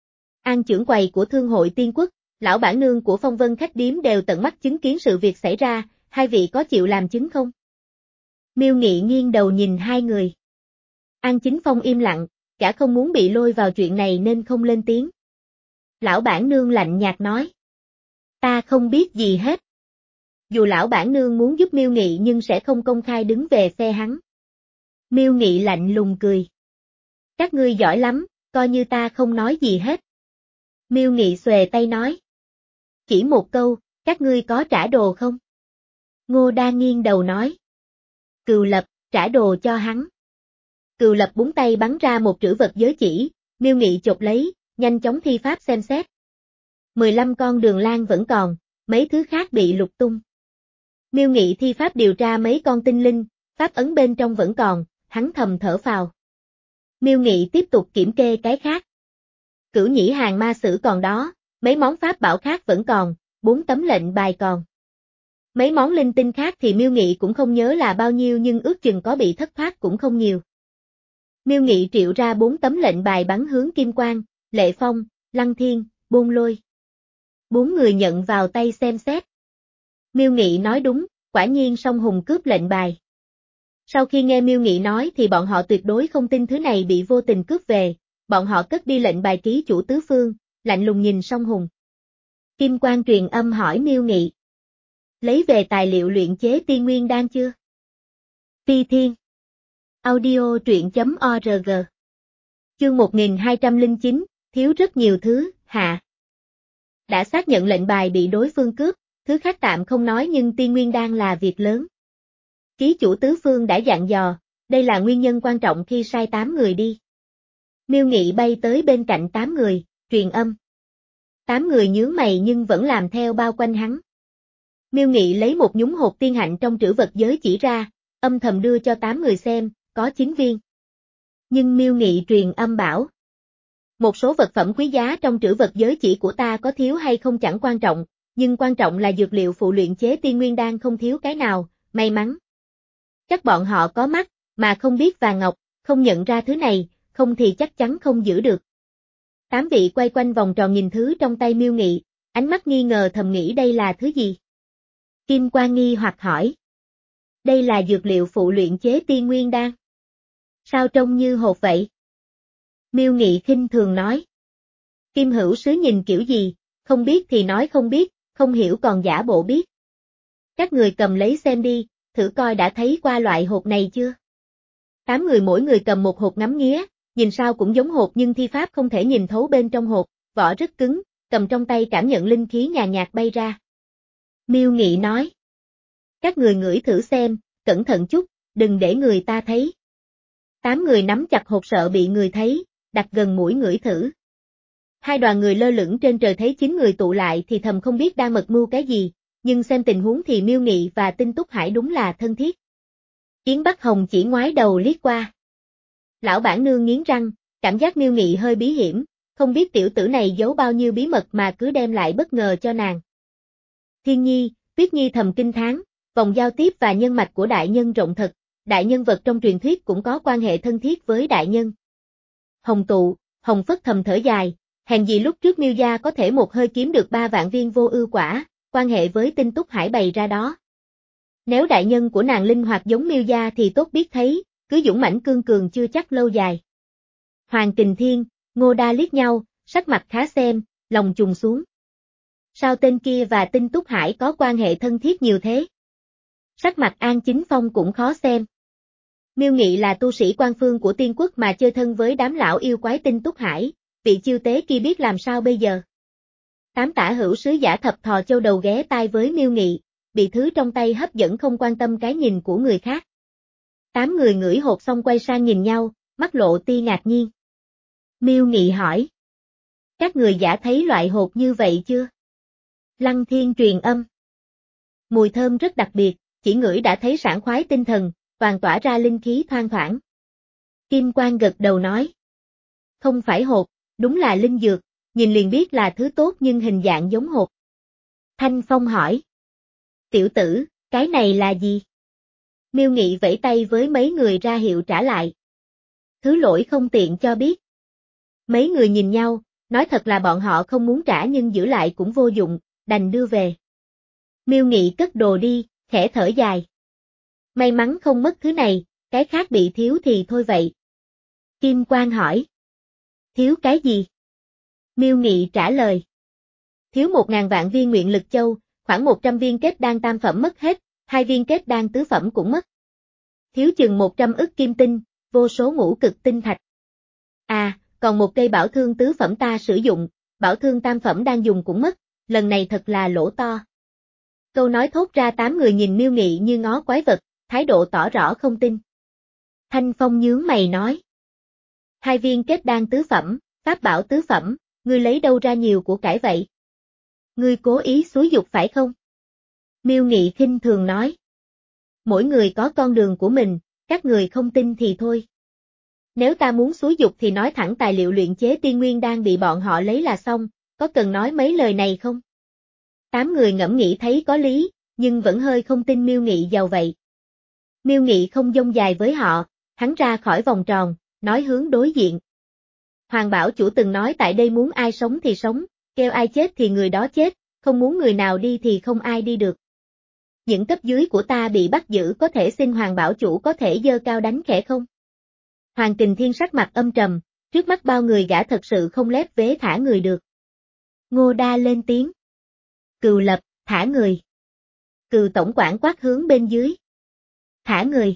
An trưởng quầy của Thương hội Tiên Quốc, lão bản nương của Phong Vân khách điếm đều tận mắt chứng kiến sự việc xảy ra, hai vị có chịu làm chứng không? Miêu Nghị nghiêng đầu nhìn hai người. An Chính Phong im lặng, cả không muốn bị lôi vào chuyện này nên không lên tiếng. Lão bản nương lạnh nhạt nói. Ta không biết gì hết. Dù lão bản nương muốn giúp Miêu Nghị nhưng sẽ không công khai đứng về phe hắn. Miêu Nghị lạnh lùng cười. Các ngươi giỏi lắm, coi như ta không nói gì hết. Miêu Nghị xuề tay nói. Chỉ một câu, các ngươi có trả đồ không? Ngô Đa nghiêng đầu nói. Cừu Lập, trả đồ cho hắn. Cừu Lập búng tay bắn ra một trữ vật giới chỉ, Miêu Nghị chộp lấy, nhanh chóng thi pháp xem xét. mười lăm con đường lan vẫn còn, mấy thứ khác bị lục tung. Miêu Nghị thi pháp điều tra mấy con tinh linh, pháp ấn bên trong vẫn còn, hắn thầm thở phào. Miêu Nghị tiếp tục kiểm kê cái khác. Cửu nhĩ hàng ma sử còn đó, mấy món pháp bảo khác vẫn còn, bốn tấm lệnh bài còn. Mấy món linh tinh khác thì Miêu Nghị cũng không nhớ là bao nhiêu nhưng ước chừng có bị thất thoát cũng không nhiều. Miêu Nghị triệu ra bốn tấm lệnh bài bắn hướng Kim Quang, Lệ Phong, Lăng Thiên, Bôn Lôi. Bốn người nhận vào tay xem xét. Miêu Nghị nói đúng, quả nhiên song hùng cướp lệnh bài. Sau khi nghe Miêu Nghị nói thì bọn họ tuyệt đối không tin thứ này bị vô tình cướp về, bọn họ cất đi lệnh bài ký chủ tứ phương, lạnh lùng nhìn song hùng. Kim Quang truyền âm hỏi Miêu Nghị. Lấy về tài liệu luyện chế tiên nguyên đan chưa? Phi Thiên. Audio truyện.org. Chương một nghìn hai trăm lẻ chín, thiếu rất nhiều thứ, hạ. Đã xác nhận lệnh bài bị đối phương cướp, thứ khác tạm không nói nhưng tiên nguyên đan là việc lớn. Ký chủ tứ phương đã dặn dò, đây là nguyên nhân quan trọng khi sai tám người đi. Miêu Nghị bay tới bên cạnh tám người, truyền âm. Tám người nhướng mày nhưng vẫn làm theo bao quanh hắn. Miêu Nghị lấy một nhúng hột tiên hạnh trong trữ vật giới chỉ ra, âm thầm đưa cho tám người xem, có chín viên. Nhưng Miêu Nghị truyền âm bảo. Một số vật phẩm quý giá trong trữ vật giới chỉ của ta có thiếu hay không chẳng quan trọng, nhưng quan trọng là dược liệu phụ luyện chế tiên nguyên đan không thiếu cái nào, may mắn. Chắc bọn họ có mắt, mà không biết vàng ngọc, không nhận ra thứ này, không thì chắc chắn không giữ được. Tám vị quay quanh vòng tròn nhìn thứ trong tay Miêu Nghị, ánh mắt nghi ngờ thầm nghĩ đây là thứ gì. Kim Quang nghi hoặc hỏi. Đây là dược liệu phụ luyện chế tiên nguyên đan. Sao trông như hột vậy? Miêu Nghị khinh thường nói. Kim Hữu Sứ nhìn kiểu gì, không biết thì nói không biết, không hiểu còn giả bộ biết. Các người cầm lấy xem đi, thử coi đã thấy qua loại hột này chưa? Tám người mỗi người cầm một hột ngắm nghía, nhìn sao cũng giống hột nhưng thi pháp không thể nhìn thấu bên trong hột, vỏ rất cứng, cầm trong tay cảm nhận linh khí nhàn nhạt bay ra. Miêu Nghị nói. Các người ngửi thử xem, cẩn thận chút, đừng để người ta thấy. Tám người nắm chặt hột sợ bị người thấy, đặt gần mũi ngửi thử. Hai đoàn người lơ lửng trên trời thấy chín người tụ lại thì thầm không biết đang mật mưu cái gì, nhưng xem tình huống thì Miêu Nghị và Tinh Túc Hải đúng là thân thiết. Yến Bắc Hồng chỉ ngoái đầu liếc qua. Lão bản nương nghiến răng, cảm giác Miêu Nghị hơi bí hiểm, không biết tiểu tử này giấu bao nhiêu bí mật mà cứ đem lại bất ngờ cho nàng. Thiên Nhi, Tuyết Nhi thầm kinh thán, vòng giao tiếp và nhân mạch của đại nhân rộng thật, đại nhân vật trong truyền thuyết cũng có quan hệ thân thiết với đại nhân. Hồng Tụ, Hồng Phất thầm thở dài, hèn gì lúc trước Miêu gia có thể một hơi kiếm được ba vạn viên vô ưu quả, quan hệ với Tinh Túc Hải bày ra đó. Nếu đại nhân của nàng linh hoạt giống Miêu gia thì tốt biết thấy, cứ dũng mãnh cương cường chưa chắc lâu dài. Hoàng Kình Thiên, Ngô Đa liếc nhau, sắc mặt khá xem, lòng trùng xuống. Sao tên kia và Tinh Túc Hải có quan hệ thân thiết nhiều thế? Sắc mặt An Chính Phong cũng khó xem. Miêu Nghị là tu sĩ quan phương của tiên quốc mà chơi thân với đám lão yêu quái Tinh Túc Hải, vị chiêu tế kia biết làm sao bây giờ? Tám tả hữu sứ giả thập thò châu đầu ghé tai với Miêu Nghị, bị thứ trong tay hấp dẫn không quan tâm cái nhìn của người khác. Tám người ngửi hột xong quay sang nhìn nhau, mắt lộ tia ngạc nhiên. Miêu Nghị hỏi. Các người giả thấy loại hột như vậy chưa? Lăng Thiên truyền âm. Mùi thơm rất đặc biệt, chỉ ngửi đã thấy sảng khoái tinh thần, toàn tỏa ra linh khí thoang thoảng. Kim Quang gật đầu nói. Không phải hột, đúng là linh dược, nhìn liền biết là thứ tốt nhưng hình dạng giống hột. Thanh Phong hỏi. Tiểu tử, cái này là gì? Miêu Nghị vẫy tay với mấy người ra hiệu trả lại. Thứ lỗi không tiện cho biết. Mấy người nhìn nhau, nói thật là bọn họ không muốn trả nhưng giữ lại cũng vô dụng, đành đưa về. Miêu Nghị cất đồ đi, khẽ thở dài. May mắn không mất thứ này, cái khác bị thiếu thì thôi vậy. Kim Quang hỏi. Thiếu cái gì? Miêu Nghị trả lời. Thiếu một ngàn vạn viên nguyện lực châu, khoảng một trăm viên kết đan tam phẩm mất hết, hai viên kết đan tứ phẩm cũng mất. Thiếu chừng một trăm ức kim tinh, vô số ngũ cực tinh thạch. À, còn một cây bảo thương tứ phẩm ta sử dụng, bảo thương tam phẩm đang dùng cũng mất, lần này thật là lỗ to. Câu nói thốt ra tám người nhìn Miêu Nghị như ngó quái vật, thái độ tỏ rõ không tin. Thanh Phong nhướng mày nói. Hai viên kết đan tứ phẩm, pháp bảo tứ phẩm, ngươi lấy đâu ra nhiều của cải vậy? Ngươi cố ý xúi dục phải không? Miêu Nghị khinh thường nói. Mỗi người có con đường của mình, các người không tin thì thôi. Nếu ta muốn xúi dục thì nói thẳng tài liệu luyện chế tiên nguyên đang bị bọn họ lấy là xong, có cần nói mấy lời này không? Tám người ngẫm nghĩ thấy có lý, nhưng vẫn hơi không tin Miêu Nghị giàu vậy. Miêu Nghị không dông dài với họ, hắn ra khỏi vòng tròn, nói hướng đối diện. Hoàng Bảo Chủ từng nói tại đây muốn ai sống thì sống, kêu ai chết thì người đó chết, không muốn người nào đi thì không ai đi được. Những cấp dưới của ta bị bắt giữ có thể xin Hoàng Bảo Chủ có thể giơ cao đánh khẽ không? Hoàng Kình Thiên sắc mặt âm trầm, trước mắt bao người gã thật sự không lép vế thả người được. Ngô Đa lên tiếng. Cừu Lập, thả người. Cừu tổng quản quát hướng bên dưới. Thả người.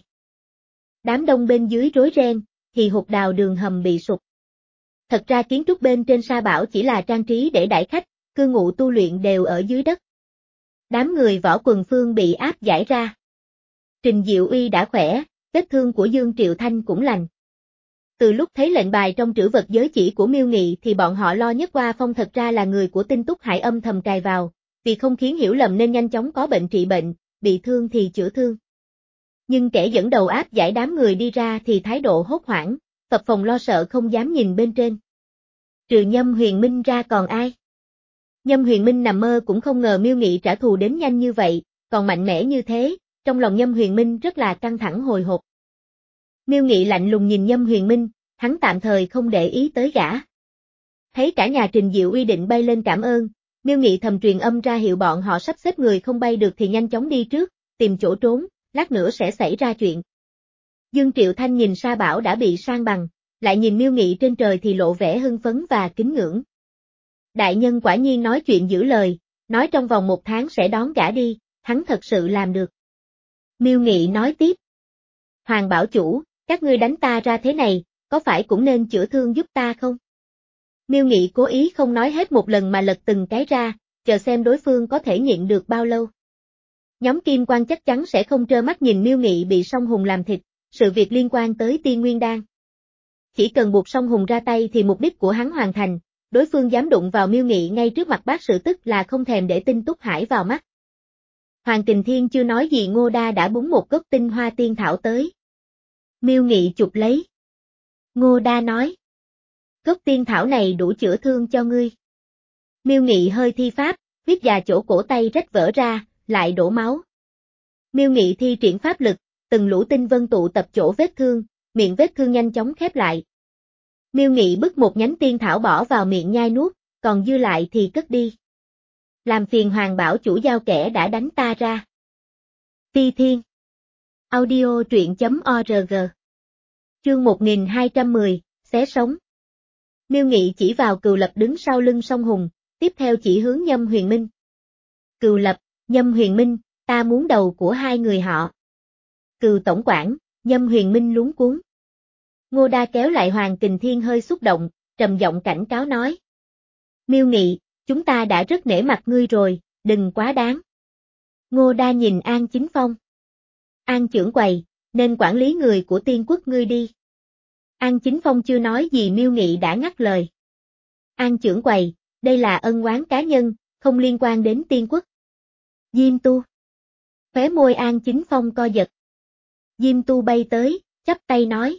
Đám đông bên dưới rối ren, thì hụt đào đường hầm bị sụp. Thật ra kiến trúc bên trên Sa Bảo chỉ là trang trí để đãi khách, cư ngụ tu luyện đều ở dưới đất. Đám người Võ Quần Phương bị áp giải ra. Trình Diệu Uy đã khỏe, vết thương của Dương Triệu Thanh cũng lành. Từ lúc thấy lệnh bài trong trữ vật giới chỉ của Miêu Nghị thì bọn họ lo nhất Qua Phong thật ra là người của Tinh Túc Hải âm thầm cài vào, vì không khiến hiểu lầm nên nhanh chóng có bệnh trị bệnh, bị thương thì chữa thương. Nhưng kẻ dẫn đầu áp giải đám người đi ra thì thái độ hốt hoảng, phập phồng lo sợ không dám nhìn bên trên. Trừ Nhâm Huyền Minh ra còn ai? Nhâm Huyền Minh nằm mơ cũng không ngờ Miêu Nghị trả thù đến nhanh như vậy, còn mạnh mẽ như thế, trong lòng Nhâm Huyền Minh rất là căng thẳng hồi hộp. Miêu Nghị lạnh lùng nhìn Nhâm Huyền Minh, hắn tạm thời không để ý tới gã. Thấy cả nhà Trình Diệu Uy định bay lên cảm ơn, Miêu Nghị thầm truyền âm ra hiệu bọn họ sắp xếp người không bay được thì nhanh chóng đi trước, tìm chỗ trốn, lát nữa sẽ xảy ra chuyện. Dương Triệu Thanh nhìn Sa Bảo đã bị san bằng, lại nhìn Miêu Nghị trên trời thì lộ vẻ hưng phấn và kính ngưỡng. Đại nhân quả nhiên nói chuyện giữ lời, nói trong vòng một tháng sẽ đón gã đi, hắn thật sự làm được. Miêu Nghị nói tiếp. Hoàng Bảo Chủ, các ngươi đánh ta ra thế này, có phải cũng nên chữa thương giúp ta không? Miêu Nghị cố ý không nói hết một lần mà lật từng cái ra, chờ xem đối phương có thể nhịn được bao lâu. Nhóm Kim Quang chắc chắn sẽ không trơ mắt nhìn Miêu Nghị bị Song Hùng làm thịt, sự việc liên quan tới Tiên Nguyên Đan. Chỉ cần buộc Song Hùng ra tay thì mục đích của hắn hoàn thành, đối phương dám đụng vào Miêu Nghị ngay trước mặt bác sử tức là không thèm để Tinh Túc Hải vào mắt. Hoàng Kình Thiên chưa nói gì Ngô Đa đã búng một gốc tinh hoa tiên thảo tới. Miêu Nghị chụp lấy. Ngô Đa nói. Gốc tiên thảo này đủ chữa thương cho ngươi. Miêu Nghị hơi thi pháp, huyết già chỗ cổ tay rách vỡ ra, lại đổ máu. Miêu Nghị thi triển pháp lực, từng lũ tinh vân tụ tập chỗ vết thương, miệng vết thương nhanh chóng khép lại. Miêu Nghị bứt một nhánh tiên thảo bỏ vào miệng nhai nuốt, còn dư lại thì cất đi. Làm phiền Hoàng Bảo Chủ giao kẻ đã đánh ta ra. Phi Thiên Audio truyện chấm org Chương một nghìn hai trăm mười, xé sống. Miêu Nghị chỉ vào Cừu Lập đứng sau lưng Song Hùng, tiếp theo chỉ hướng Nhâm Huyền Minh. Cừu Lập, Nhâm Huyền Minh, ta muốn đầu của hai người họ. Cừu tổng quản, Nhâm Huyền Minh luống cuống. Ngô Đa kéo lại Hoàng Kình Thiên hơi xúc động, trầm giọng cảnh cáo nói. Miêu Nghị, chúng ta đã rất nể mặt ngươi rồi, đừng quá đáng. Ngô Đa nhìn An Chính Phong. An trưởng quầy, nên quản lý người của Tiên Quốc ngươi đi. An Chính Phong chưa nói gì Miêu Nghị đã ngắt lời. An trưởng quầy, đây là ân oán cá nhân, không liên quan đến Tiên Quốc. Diêm Tu. Khóe môi An Chính Phong co giật. Diêm Tu bay tới, chắp tay nói.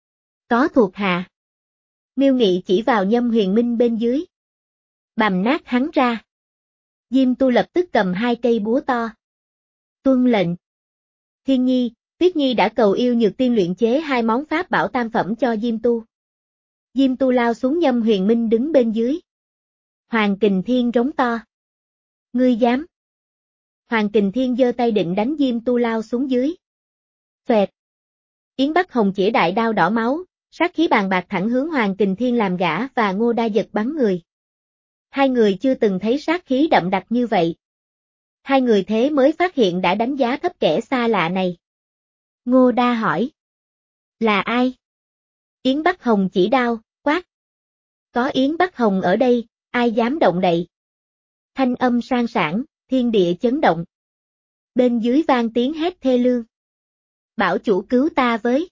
Có thuộc hạ. Miêu Nghị chỉ vào Nhâm Huyền Minh bên dưới. Bằm nát hắn ra. Diêm Tu lập tức cầm hai cây búa to. Tuân lệnh. Thiên Nhi, Tuyết Nhi đã cầu yêu Nhược Tiên luyện chế hai món pháp bảo tam phẩm cho Diêm Tu. Diêm Tu lao xuống Nhâm Huyền Minh đứng bên dưới. Hoàng Kình Thiên rống to. Ngươi dám. Hoàng Kình Thiên giơ tay định đánh Diêm Tu lao xuống dưới. Xoẹt. Yến Bắc Hồng chĩa đại đao đỏ máu, sát khí bàn bạc thẳng hướng Hoàng Kình Thiên làm gã và Ngô Đa giật bắn người. Hai người chưa từng thấy sát khí đậm đặc như vậy. Hai người thế mới phát hiện đã đánh giá thấp kẻ xa lạ này. Ngô Đa hỏi. Là ai? Yến Bắc Hồng chỉ đao, quát. Có Yến Bắc Hồng ở đây, ai dám động đậy? Thanh âm sang sảng, thiên địa chấn động. Bên dưới vang tiếng hét thê lương. Bảo chủ cứu ta với.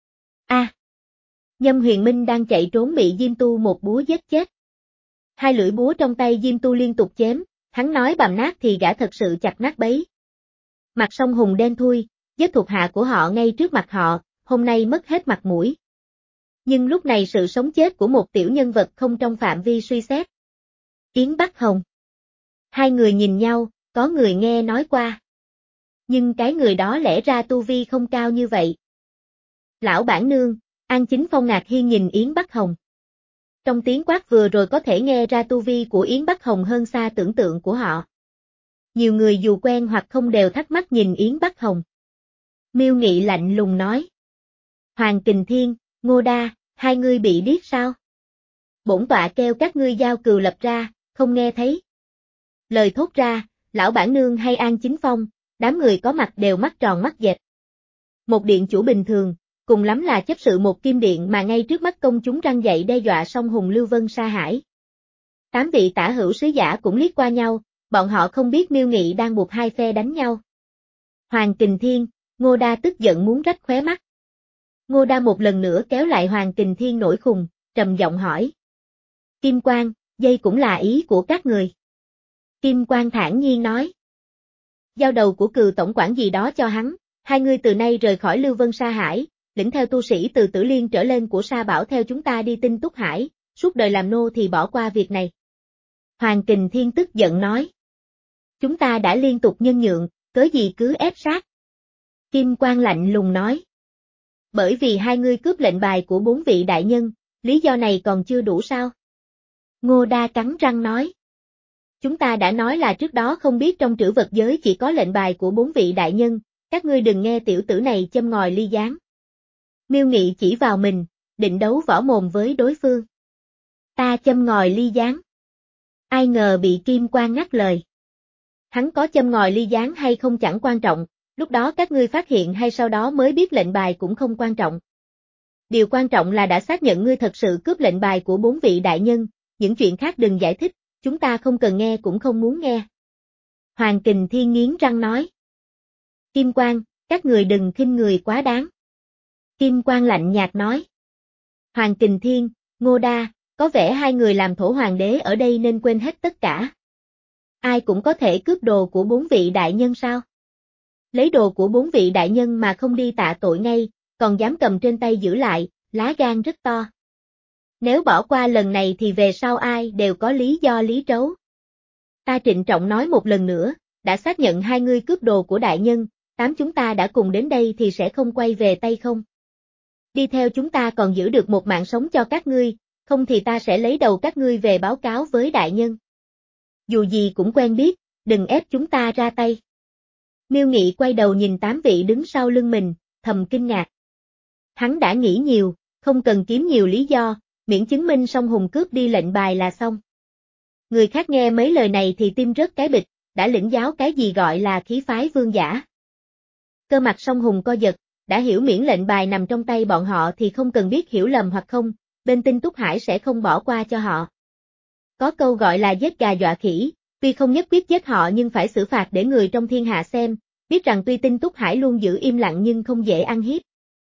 A. À. Nhâm Huyền Minh đang chạy trốn bị Diêm Tu một búa giết chết. Hai lưỡi búa trong tay Diêm Tu liên tục chém, hắn nói bằm nát thì gã thật sự chặt nát bấy. Mặt sông hùng đen thui, giết thuộc hạ của họ ngay trước mặt họ, hôm nay mất hết mặt mũi. Nhưng lúc này sự sống chết của một tiểu nhân vật không trong phạm vi suy xét. Yến Bắc Hồng. Hai người nhìn nhau, có người nghe nói qua. Nhưng cái người đó lẽ ra tu vi không cao như vậy. Lão bản nương, An Chính Phong ngạc nhiên nhìn Yến Bắc Hồng. Trong tiếng quát vừa rồi có thể nghe ra tu vi của Yến Bắc Hồng hơn xa tưởng tượng của họ. Nhiều người dù quen hoặc không đều thắc mắc nhìn Yến Bắc Hồng. Miêu Nghị lạnh lùng nói. Hoàng Kình Thiên, Ngô Đa, hai ngươi bị điếc sao? Bổn tọa kêu các ngươi giao Cừu Lập ra, không nghe thấy. Lời thốt ra, lão bản nương hay An Chính Phong, đám người có mặt đều mắt tròn mắt dẹt. Một điện chủ bình thường, cùng lắm là chấp sự một kim điện mà ngay trước mắt công chúng răng dậy đe dọa song hùng Lưu Vân Sa Hải. Tám vị tả hữu sứ giả cũng liếc qua nhau, bọn họ không biết Miêu Nghị đang buộc hai phe đánh nhau. Hoàng Kình Thiên, Ngô Đa tức giận muốn rách khóe mắt. Ngô Đa một lần nữa kéo lại Hoàng Kình Thiên nổi khùng, trầm giọng hỏi. Kim Quang, dây cũng là ý của các người. Kim Quang thản nhiên nói. Giao đầu của Cừu tổng quản gì đó cho hắn, hai người từ nay rời khỏi Lưu Vân Sa Hải, lĩnh theo tu sĩ từ Tử Liên trở lên của Sa Bảo theo chúng ta đi Tinh Túc Hải, suốt đời làm nô thì bỏ qua việc này. Hoàng Kình Thiên tức giận nói. Chúng ta đã liên tục nhân nhượng, cớ gì cứ ép sát. Kim Quang lạnh lùng nói. Bởi vì hai ngươi cướp lệnh bài của bốn vị đại nhân, lý do này còn chưa đủ sao? Ngô Đa cắn răng nói. Chúng ta đã nói là trước đó không biết trong trữ vật giới chỉ có lệnh bài của bốn vị đại nhân, các ngươi đừng nghe tiểu tử này châm ngòi ly gián. Miêu Nghị chỉ vào mình, định đấu võ mồm với đối phương. Ta châm ngòi ly gián. Ai ngờ bị Kim Quang ngắt lời. Hắn có châm ngòi ly gián hay không chẳng quan trọng, lúc đó các ngươi phát hiện hay sau đó mới biết lệnh bài cũng không quan trọng. Điều quan trọng là đã xác nhận ngươi thật sự cướp lệnh bài của bốn vị đại nhân, những chuyện khác đừng giải thích, chúng ta không cần nghe cũng không muốn nghe. Hoàng Kình Thiên nghiến răng nói. Kim Quang, các người đừng khinh người quá đáng. Kim Quang lạnh nhạt nói. Hoàng Kình Thiên, Ngô Đa, có vẻ hai người làm thổ hoàng đế ở đây nên quên hết tất cả. Ai cũng có thể cướp đồ của bốn vị đại nhân sao? Lấy đồ của bốn vị đại nhân mà không đi tạ tội ngay, còn dám cầm trên tay giữ lại, lá gan rất to. Nếu bỏ qua lần này thì về sau ai đều có lý do lý trấu. Ta trịnh trọng nói một lần nữa, đã xác nhận hai ngươi cướp đồ của đại nhân, tám chúng ta đã cùng đến đây thì sẽ không quay về tay không. Đi theo chúng ta còn giữ được một mạng sống cho các ngươi, không thì ta sẽ lấy đầu các ngươi về báo cáo với đại nhân. Dù gì cũng quen biết, đừng ép chúng ta ra tay. Miêu Nghị quay đầu nhìn tám vị đứng sau lưng mình, thầm kinh ngạc. Hắn đã nghĩ nhiều, không cần kiếm nhiều lý do, miễn chứng minh song hùng cướp đi lệnh bài là xong. Người khác nghe mấy lời này thì tim rớt cái bịch, đã lĩnh giáo cái gì gọi là khí phái vương giả. Cơ mặt Song Hùng co giật, đã hiểu miễn lệnh bài nằm trong tay bọn họ thì không cần biết hiểu lầm hoặc không, bên Tinh Túc Hải sẽ không bỏ qua cho họ. Có câu gọi là giết gà dọa khỉ, tuy không nhất quyết giết họ nhưng phải xử phạt để người trong thiên hạ xem, biết rằng tuy Tinh Túc Hải luôn giữ im lặng nhưng không dễ ăn hiếp.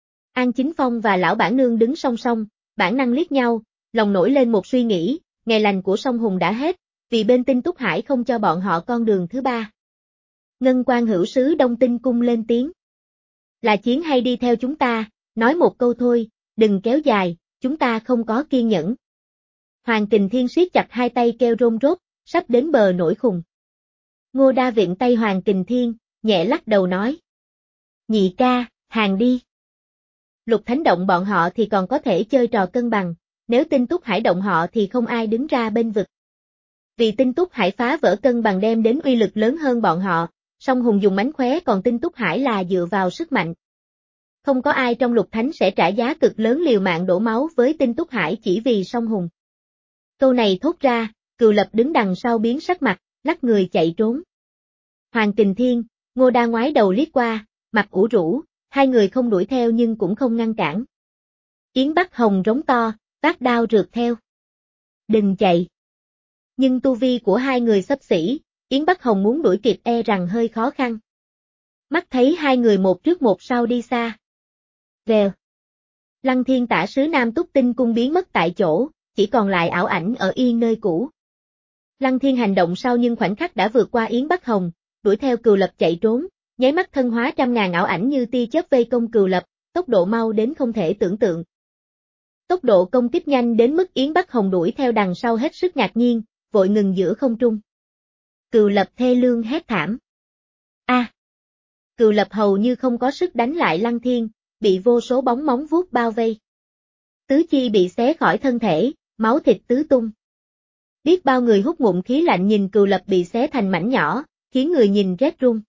An Chính Phong và lão bản nương đứng song song, bản năng liếc nhau, lòng nổi lên một suy nghĩ, ngày lành của Song Hùng đã hết, vì bên Tinh Túc Hải không cho bọn họ con đường thứ ba. Ngân Quan hữu sứ Đông Tinh cung lên tiếng. Là chiến hay đi theo chúng ta, nói một câu thôi, đừng kéo dài, chúng ta không có kiên nhẫn. Hoàng Kình Thiên siết chặt hai tay kêu rôn rốt, sắp đến bờ nổi khùng. Ngô Đa viện tay Hoàng Kình Thiên, nhẹ lắc đầu nói. Nhị ca, hàng đi. Lục Thánh động bọn họ thì còn có thể chơi trò cân bằng, nếu Tinh Túc Hải động họ thì không ai đứng ra bên vực. Vì Tinh Túc Hải phá vỡ cân bằng đem đến uy lực lớn hơn bọn họ, Song Hùng dùng mánh khóe còn Tinh Túc Hải là dựa vào sức mạnh. Không có ai trong Lục Thánh sẽ trả giá cực lớn liều mạng đổ máu với Tinh Túc Hải chỉ vì Song Hùng. Câu này thốt ra, Cừu Lập đứng đằng sau biến sắc mặt, lắc người chạy trốn. Hoàng Kình Thiên, Ngô Đa ngoái đầu liếc qua, mặt ủ rũ, hai người không đuổi theo nhưng cũng không ngăn cản. Yến Bắc Hồng rống to, vác đao rượt theo. Đừng chạy. Nhưng tu vi của hai người xấp xỉ, Yến Bắc Hồng muốn đuổi kịp e rằng hơi khó khăn. Mắt thấy hai người một trước một sau đi xa. Vèo. Lăng Thiên tả sứ Nam Túc Tinh cung biến mất tại chỗ, chỉ còn lại ảo ảnh ở yên nơi cũ. Lăng Thiên hành động sau nhưng khoảnh khắc đã vượt qua Yến Bắc Hồng, đuổi theo Cừu Lập chạy trốn, nháy mắt thân hóa trăm ngàn ảo ảnh như tia chớp vây công Cừu Lập, tốc độ mau đến không thể tưởng tượng. Tốc độ công kích nhanh đến mức Yến Bắc Hồng đuổi theo đằng sau hết sức ngạc nhiên, vội ngừng giữa không trung. Cừu Lập thê lương hét thảm. A! À, Cừu Lập hầu như không có sức đánh lại Lăng Thiên, bị vô số bóng móng vuốt bao vây. Tứ chi bị xé khỏi thân thể, máu thịt tứ tung. Biết bao người hút ngụm khí lạnh nhìn Cừu Lập bị xé thành mảnh nhỏ, khiến người nhìn rét run.